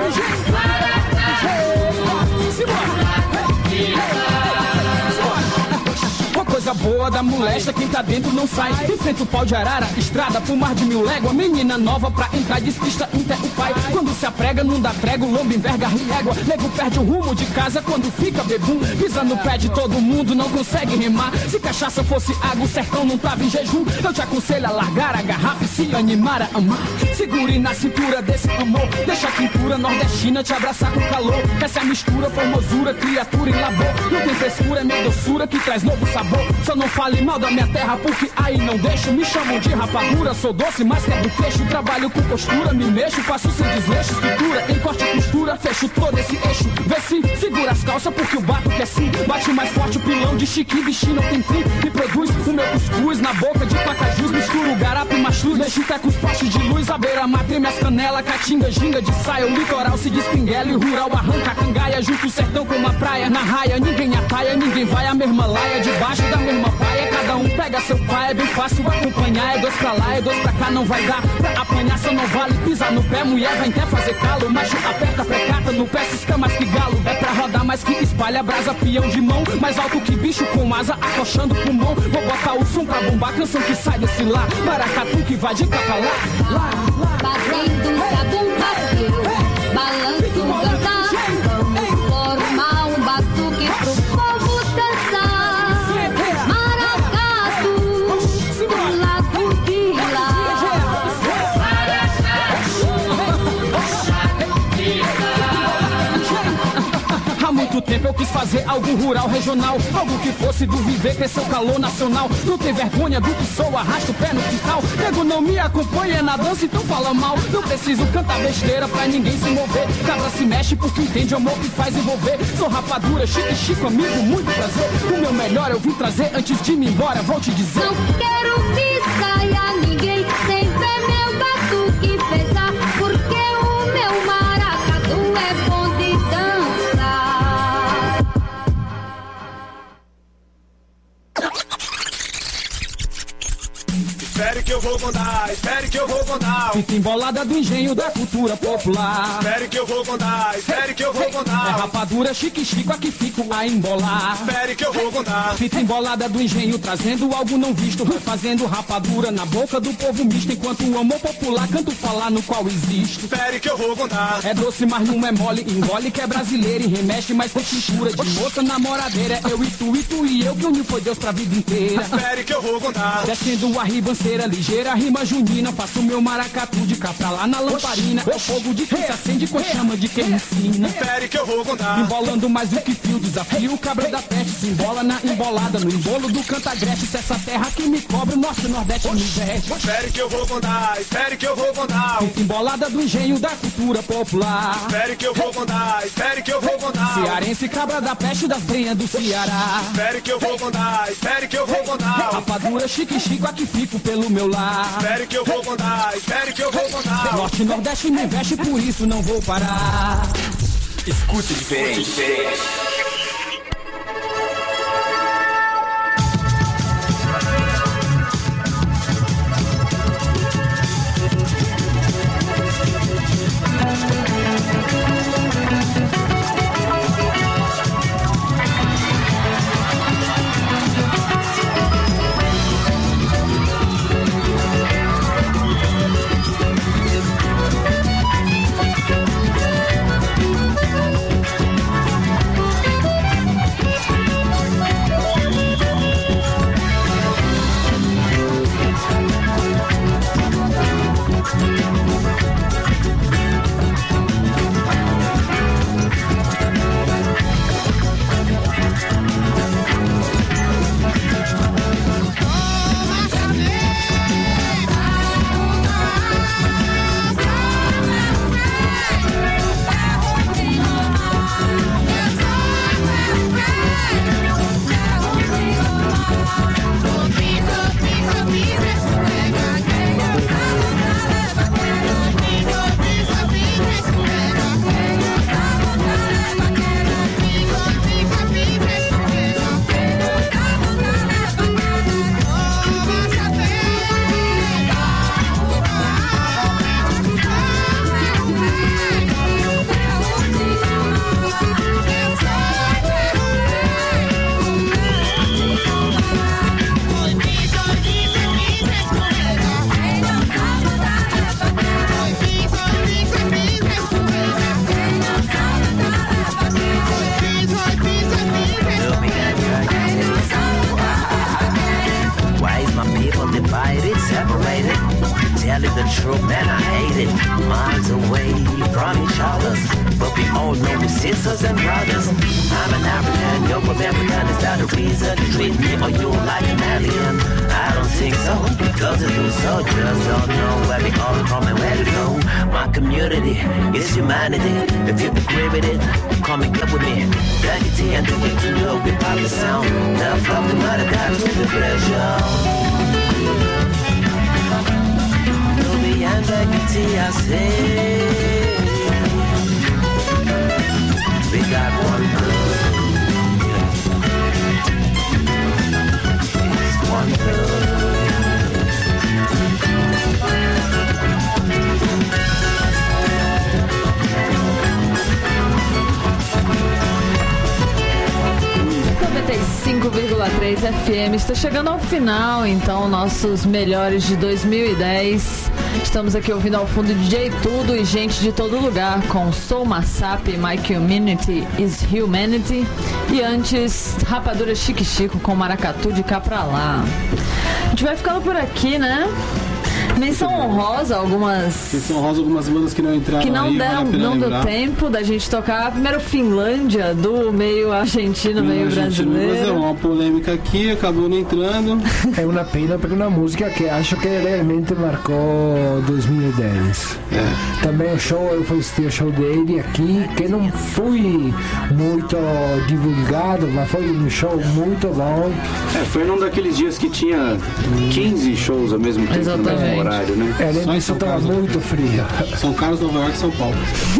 Coisa boa da molesta, quem tá dentro não sai. Enfrenta o pau de arara, estrada pro mar de 1000 léguas. Menina nova pra entrar, despista até o pai. Quando se aprega, não dá prego, lombo enverga régua. Nego perde o rumo de casa quando fica bebum. Pisa no pé de todo mundo, não consegue remar. Se cachaça fosse água, o sertão não tava em jejum. Eu te aconselho a largar a garrafa e se animar a amar. Segure na cintura desse amor, deixa a quintura nordestina te abraçar com calor. Essa é a mistura, formosura, criatura em labor. Não tem frescura, é minha doçura que traz novo sabor. Só não fale mal da minha terra porque aí não deixo. Me chamam de rapadura, sou doce, mas quebro o queixo. Trabalho com postura, me mexo, faço sem desleixo. Estrutura, em corte e costura, fecho todo esse eixo. Vê se segura as calças porque o bato que é sim. Bate mais forte o pilão de chique, bichinho não tem fim. Me produz o meu cuscuz na boca de pacajus. Misturo garapo e mastruz, mexo até com os postes de luz. A beira-mar treme as canelas, caatinga, ginga de saia. O litoral se despinguela e o rural arranca a cangaia. Junto o sertão com uma praia, na raia ninguém ataia, ninguém vai a mesma laia. Debaixo da mesma paia, cada um pega seu pai. É bem fácil acompanhar, é dois pra lá, é dois pra cá. Não vai dar pra apanhar, só não vale pisar no pé. Mulher vai até fazer calo, macho aperta, precata no pé, cisca mais que galo. É pra rodar mais que espalha brasa, peão de mão. Mais alto que bicho com asa, acochando pulmão. Vou botar o som pra bombar, canção que sai desse lá. Maracatu que vai de cá pra lá. Batendo um zabumba, eu balanço um ganzá. Vamos formar um batuque pro povo dançar. Maracatu, do lado de lá. Há muito muito tempo eu quis fazer algo rural, regional, algo que fosse do viver, crescer o calor nacional. Não tem vergonha do que sou, arrasto o pé no quintal. Nego não me acompanha na dança, então fala mal. Não preciso cantar besteira pra ninguém se mover. Cabra se mexe porque entende o amor que faz envolver. Sou rapadura, chique, amigo, muito prazer. O meu melhor eu vim trazer antes de me embora, vou te dizer. Não quero que saia ninguém sem ver meu batuque pesar, porque o meu maracatu é bom de dançar. Espere que eu vou contar, espere que eu vou contar. Fita embolada do engenho da cultura popular. Espere que eu vou contar, espere que eu vou contar. É rapadura, chique, aqui fico a embolar. Espere que eu vou contar. Fita embolada do engenho, trazendo algo não visto. Vai fazendo rapadura na boca do povo misto. Enquanto o amor popular canto falar no qual existo. Espere que eu vou contar. É doce, mas não é mole. Engole que é brasileiro e remexe, mas tem cintura. De moça namoradeira, eu e tu e eu que uniu foi Deus pra vida inteira. Espere que eu vou contar. Descendo a ribanceira ligeira, rima junina. Faço meu maracatu de cá pra lá na lamparina. O fogo de quem se acende com chama de quem ensina. Espere que eu vou contar. Embolando mais do que fio, desafio o cabra da peste. Se embola na embolada, no embolo do cantagreste. Se essa terra que me cobra, o nosso nordeste me veste. Espere que eu vou contar, espere que eu vou contar. Fita embolada do engenho da cultura popular. Espere que eu vou contar, espere que eu vou contar. Cearense cabra da peste das brenhas do Ceará. Espere que eu vou contar, espere que eu vou contar. Rapadura, chique, aqui fico pelo meu lar. Espere que eu vou contar, espere que eu vou contar. Norte e Nordeste me investe, por isso não vou parar. Escute diferente. telling the truth, man, I hate it. Miles away from each other, but we all know we're sisters and brothers. I'm an African, you're from African. Is that a reason to treat me or you like an alien? I don't think so, because if you so just don't know where we all from and where to go. My community is humanity. If you agree with it, come and get with me. Dignity and the way to know the proper sound. Now from the mother God to the pleasure. And dignity, I say, we got one blood, it's one blood. FM, está chegando ao final, então, nossos melhores de 2010. Estamos aqui ouvindo ao fundo DJ Tudo e gente de todo lugar com Soul Massap, My Community is Humanity. E antes, Rapadura Chique Chico com Maracatu de cá pra lá. A gente vai ficando por aqui, né? Menção honrosa, algumas bandas que não entraram que não aí, deram, vale a pena não deu lembrar. tempo da gente tocar. Primeiro Finlândia, do meio argentino, meio brasileiro. Mas é uma polêmica aqui, acabou não entrando. É uma pena porque é uma música que acho que realmente marcou 2010. Também o show, eu fui assistir o show dele aqui, que não foi muito divulgado, mas foi um show muito bom. Foi num daqueles dias que tinha 15 shows ao mesmo tempo no mesmo horário, né? Além disso, estava muito frio. São Carlos, Nova York e São Paulo.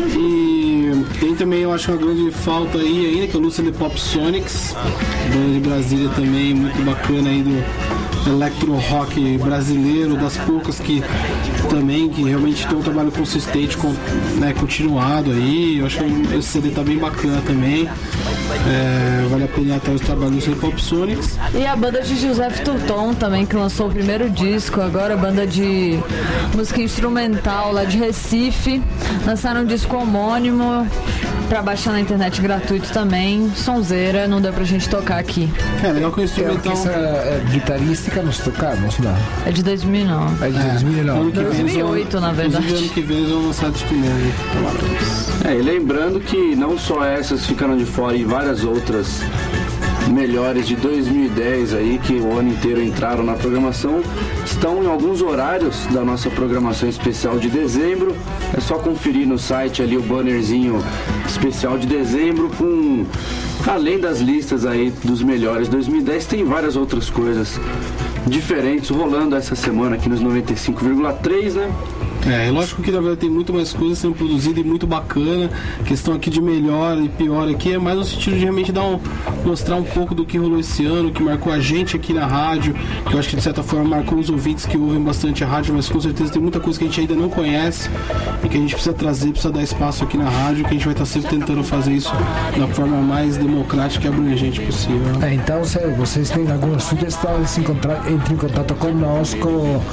E tem também, eu acho, uma grande falta aí ainda, que é o Lúcio de Pop Sonics, banda de Brasília também, muito bacana aí do electro rock brasileiro, das poucas que também, que realmente tem um trabalho consistente, continuado aí. Eu acho que esse CD tá bem bacana também. Vale a pena até os trabalhos do Pop Sonics. E a banda de José Turton também, que lançou o primeiro disco, agora banda de música instrumental lá de Recife, lançaram um disco homônimo pra baixar na internet gratuito também, sonzeira, não deu pra gente tocar aqui. Legal que o instrumental... Essa guitarrística nós tocamos, não? É de 2009. É de 2009. 2008, na verdade. Ano que vem eles vão lançar disco novo. E lembrando que não só essas ficaram de fora e várias outras melhores de 2010 aí, que o ano inteiro entraram na programação, estão em alguns horários da nossa programação especial de dezembro. É só conferir no site ali o bannerzinho especial de dezembro com, além das listas aí dos melhores 2010, tem várias outras coisas diferentes rolando essa semana aqui nos 95,3, né? Lógico que na verdade tem muito mais coisas sendo produzidas e muito bacana. Questão aqui de melhor e pior aqui é mais no sentido de realmente mostrar um pouco do que rolou esse ano, que marcou a gente aqui na rádio, que eu acho que de certa forma marcou os ouvintes que ouvem bastante a rádio, mas com certeza tem muita coisa que a gente ainda não conhece e que a gente precisa trazer, precisa dar espaço aqui na rádio, que a gente vai estar sempre tentando fazer isso da forma mais democrática e abrangente possível. Então, se vocês têm alguma sugestão, entre em contato conosco,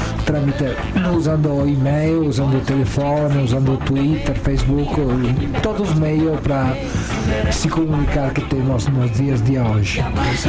usando o e-mail, usando o telefone, usando o Twitter, Facebook, todos os meios para se comunicar que temos nos dias de hoje.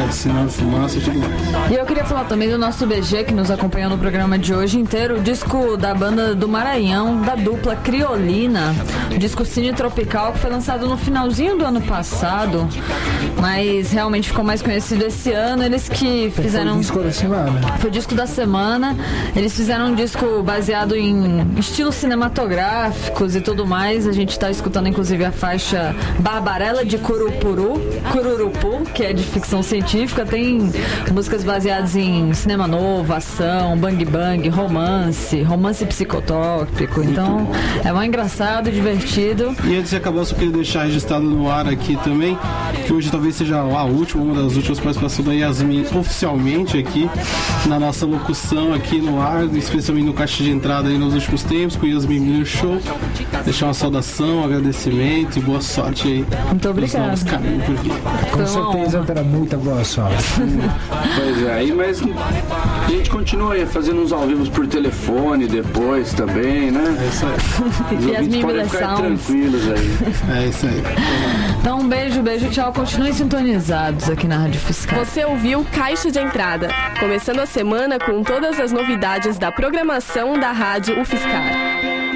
E eu queria falar também do nosso BG, que nos acompanhou no programa de hoje inteiro, o disco da banda do Maranhão, da dupla Criolina, o disco Cine Tropical, que foi lançado no finalzinho do ano passado, mas realmente ficou mais conhecido esse ano. Eles que fizeram... Foi o disco da semana. Foi o disco da semana. Eles fizeram um disco baseado em estilos cinematográficos e tudo mais. A gente está escutando inclusive a faixa Barbarella de Cururupu, que é de ficção científica. Tem músicas baseadas em cinema novo, ação, bang bang, romance psicotrópico. Então é muito engraçado, divertido. E antes de acabar, eu só queria deixar registrado no ar aqui também, que hoje talvez seja a última, uma das últimas participações da Yasmin oficialmente aqui na nossa locução aqui no ar, especialmente no caixa de entrada aí nos últimos tempos, com o Yasmin Miller Show. Deixar uma saudação, um agradecimento e boa sorte aí. Muito obrigado. Com certeza terá muita boa sorte. Pois é, aí, mas a gente continua aí fazendo uns ao vivo por telefone depois também, né? É isso aí. Yasmin podem Miller ficar Sounds. tranquilos aí. É isso aí. Então, um beijo, tchau. Continuem sintonizados aqui na Rádio Fiscal. Você ouviu Caixa de Entrada, começando a semana com todas as novidades da programação da Rádio UFSCar.